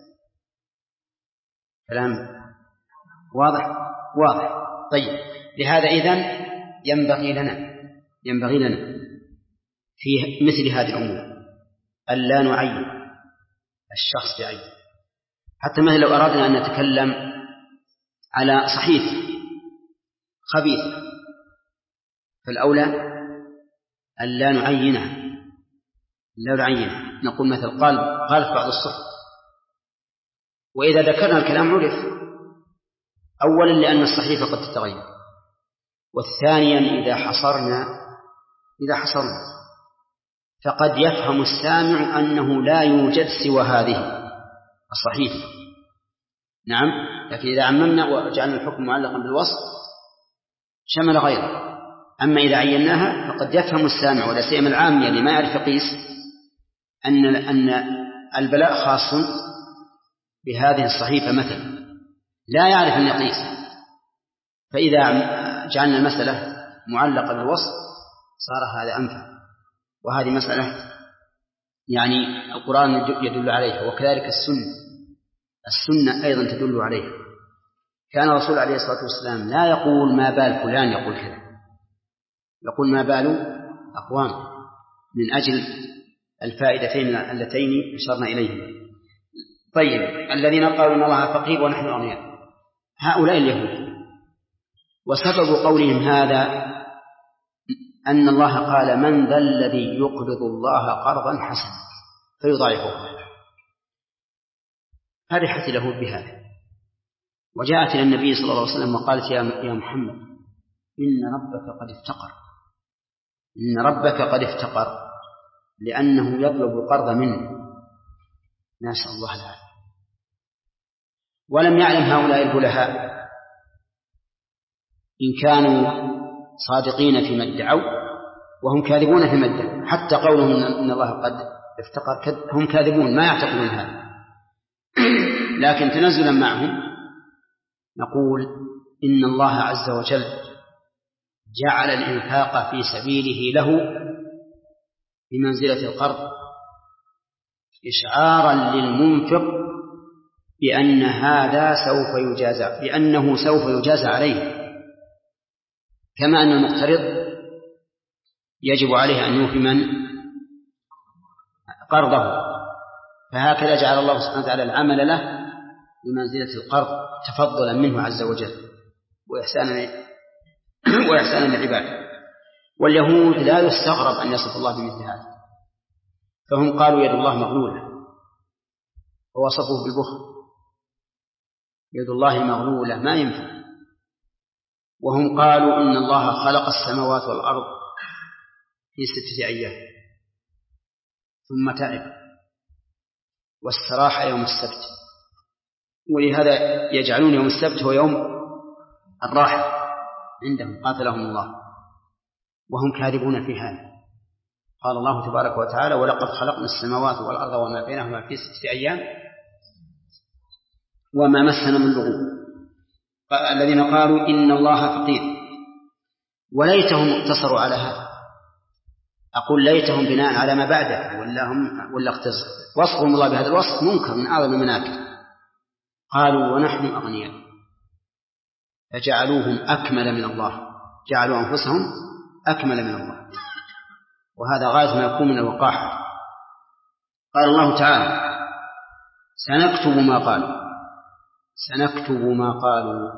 كلام واضح واضح. طيب، لهذا إذن ينبغي لنا ينبغي لنا في مثل هذه الأمور ألا نعين الشخص بعينه. حتى مثل لو أردنا أن نتكلم على صحيفة خبيثة فالأولى ألا نعينها لا نعينها نقول مثل قال قال في بعض الصحف، وإذا ذكرنا الكلام عرف، أولا لأن الصحيفة قد تتغير، والثانيا إذا حصرنا إذا حصرنا فقد يفهم السامع أنه لا يوجد سوى هذه الصحيفة. نعم، لكن إذا عممنا وجعلنا الحكم معلقا بالوصف شمل غيره. أما إذا عيناها فقد يفهم السامع ولا سيما العامي اللي ما يعرف يقيس أن أن البلاء خاص بهذه الصحيفة مثلا، لا يعرف أن يقيس. فإذا جعلنا المسألة معلقة بالوصف صار هذا أنفع. وهذه مسألة يعني القرآن يدل عليها، وكذلك السنة السنة أيضا تدل عليها. كان الرسول عليه الصلاة والسلام لا يقول ما بال فلان يقول كذا، يقول ما بال أقوام، من أجل الفائدتين اللتين أشرنا إليهما. طيب، الذين قالوا إن الله فقير ونحن أغنياء، هؤلاء اليهود، وسبب قولهم هذا أن الله قال من ذا الذي يقرض الله قرضا حسنا فيضاعفه، فرحت اليهود بهذا، وجاءت إلى النبي صلى الله عليه وسلم وقالت يا محمد إن ربك قد افتقر إن ربك قد افتقر لأنه يطلب القرض منه، نسأل الله العافية. ولم يعلم هؤلاء البلهاء إن كانوا صادقين فيما ادعوا وهم كاذبون فيما ادعوا، حتى قولهم إن الله قد افتقر هم كاذبون ما يعتقدون هذا. لكن تنزلا معهم نقول إن الله عز وجل جعل الإنفاق في سبيله له بمنزلة القرض إشعارا للمنفق بأن هذا سوف يجازى بأنه سوف يجازى عليه، كما أن المقترض يجب عليه أن يوفي من قرضه، فهكذا جعل الله سبحانه وتعالى العمل له بمنزلة القرض تفضلا منه عز وجل وإحسانا وإحسانا للعباد. واليهود لا يستغرب أن يصف الله بمثل هذا، فهم قالوا يد الله مغلولة ووصفوه بالبخل، يد الله مغلولة ما ينفع. وهم قالوا إن الله خلق السماوات والأرض في ستة أيام ثم تعب واستراح يوم السبت، ولهذا يجعلون يوم السبت هو يوم الراحة عندهم قاتلهم الله، وهم كاذبون في هذا. قال الله تبارك وتعالى ولقد خلقنا السماوات والأرض وما بينهما في ستة أيام وما مسنا من لغوب. الذين قالوا إن الله فقير، وليتهم اقتصروا على هذا. أقول ليتهم بناء على ما بعده ولا هم ولا اقتصر وصفهم الله بهذا الوصف منكر من أعظم المناكر. قالوا ونحن أغنياء فجعلوهم أكمل من الله، جعلوا أنفسهم أكمل من الله، وهذا غاية ما يكون من الوقاحة. قال الله تعالى سنكتب ما قالوا سنكتب ما قالوا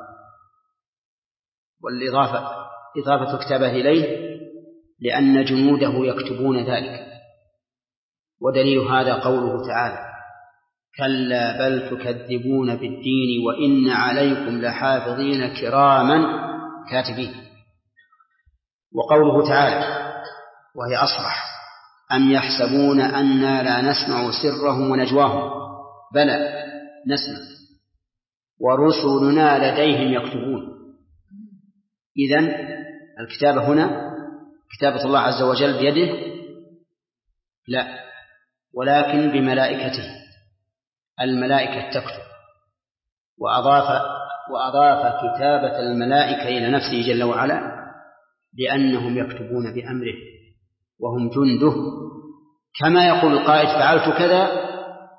والإضافة إضافة كتابه إليه لأن جنوده يكتبون ذلك. ودليل هذا قوله تعالى كلا بل تكذبون بالدين وإن عليكم لحافظين كراما كاتبين. وقوله تعالى وهي أصرح أم يحسبون أنا لا نسمع سرهم ونجواهم بلى نسمع ورسلنا لديهم يكتبون. إذن الكتابة هنا كتابة الله عز وجل بيده لا، ولكن بملائكته، الملائكة تكتب، وأضاف وأضاف كتابة الملائكة إلى نفسه جل وعلا لأنهم يكتبون بأمره وهم جنده، كما يقول القائد فعلت كذا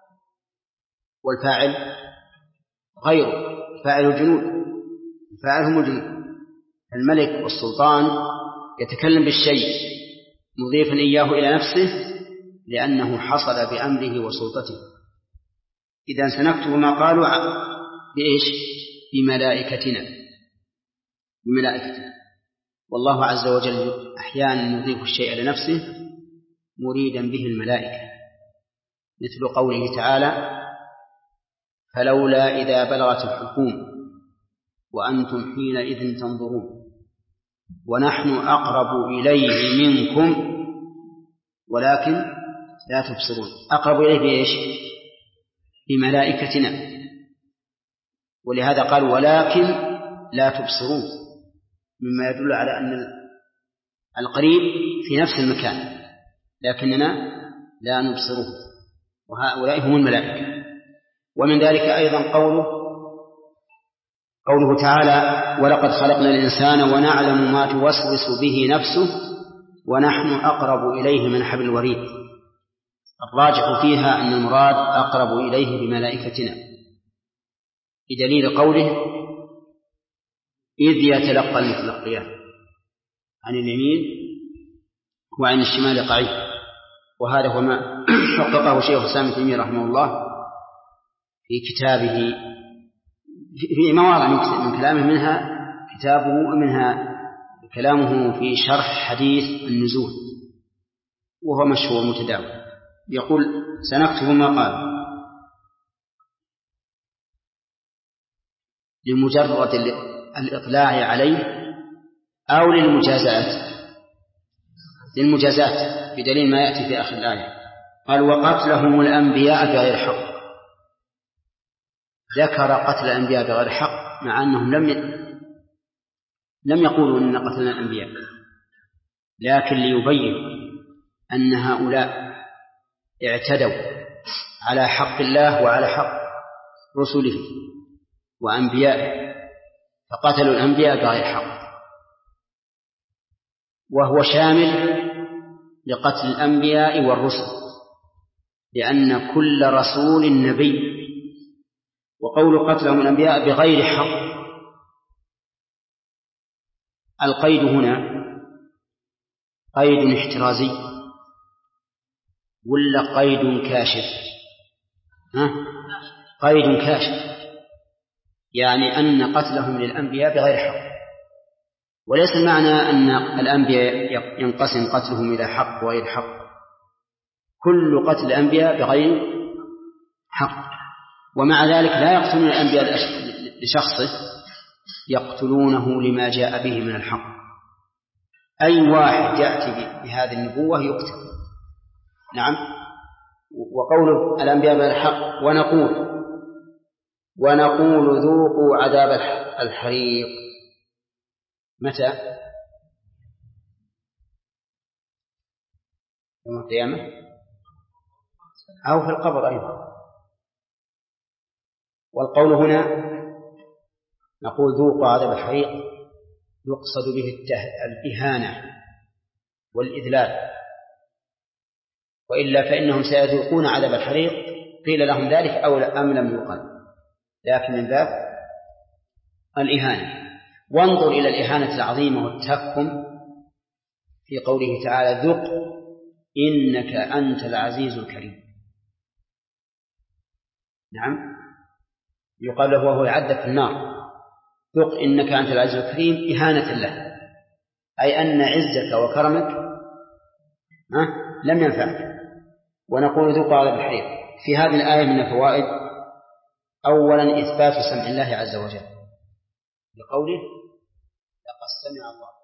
والفاعل غيره، فاعل الجنود فاعل هم الجنود. الملك والسلطان يتكلم بالشيء مضيفا إياه إلى نفسه لأنه حصل بأمره وسلطته. إذن سنكتب ما قالوا بإيش؟ بملائكتنا بملائكتنا. والله عز وجل أحيانا يضيف الشيء لنفسه مريدا به الملائكة، مثل قوله تعالى فلولا إذا بلغت الحلقوم وأنتم حينئذ تنظرون ونحن أقرب إليه منكم ولكن لا تبصرون. أقرب إليه بإيش؟ بملائكتنا، ولهذا قال ولكن لا تبصرون، مما يدل على أن القريب في نفس المكان لكننا لا نبصره، وهؤلاء هم الملائكة. ومن ذلك أيضا قوله قوله تعالى ولقد خلقنا الإنسان ونعلم ما توسوس به نفسه ونحن أقرب إليه من حبل الوريد. الراجح فيها أن المراد أقرب إليه بملائكتنا، بدليل قوله إذ يتلقى المتلقيان عن اليمين وعن الشمال قعيد. وهذا هو ما حققه شيخ الإسلام ابن تيمية رحمه الله في كتابه في مواضع من كلامه، منها كتابه ومنها كلامه في شرح حديث النزول، وهو مشهور متداول. يقول سنكتب ما قال لمجرد الإطلاع عليه أو للمجازات للمجازات بدليل ما يأتي في آخر الآية. قال وقتلهم الأنبياء بغير حق. ذكر قتل الأنبياء بغير حق مع أنهم لم لم يقولوا إن قتلنا الأنبياء، لكن ليبين أن هؤلاء اعتدوا على حق الله وعلى حق رسله وأنبيائه، فقتلوا الأنبياء بغير حق، وهو شامل لقتل الأنبياء والرسل، لأن كل رسول نبي. وقول قتلهم الأنبياء بغير حق، القيد هنا قيد احترازي ولا قيد كاشف؟ ها؟ قيد كاشف، يعني أن قتلهم للأنبياء بغير حق، وليس المعنى أن الأنبياء ينقسم قتلهم إلى حق وغير حق. كل قتل الأنبياء بغير حق، ومع ذلك لا يقتلون الأنبياء لشخصه، يقتلونه لما جاء به من الحق. أي واحد يأتي بهذه النبوة يقتل. نعم. وقول الأنبياء بالحق ونقول ونقول ذوقوا عذاب الحريق متى؟ يوم القيامة أو في القبر أيضا. والقول هنا نقول ذوقوا عذاب الحريق يقصد به الإهانة والإذلال، وإلا فإنهم سيذوقون عذاب الحريق قيل لهم ذلك أو أم لم يقل، لكن من باب الإهانة. وانظر إلى الإهانة العظيمة والتهكم في قوله تعالى ذق إنك أنت العزيز الكريم. نعم، يقال له وهو يعذب في النار ذق إنك أنت العزيز الكريم إهانة له، أي أن عزك وكرمك لم ينفعك. ونقول ذوق عذاب الحريق. في هذه الآية من الفوائد أولا إثبات سمع الله عز وجل بقوله لقد سمع الله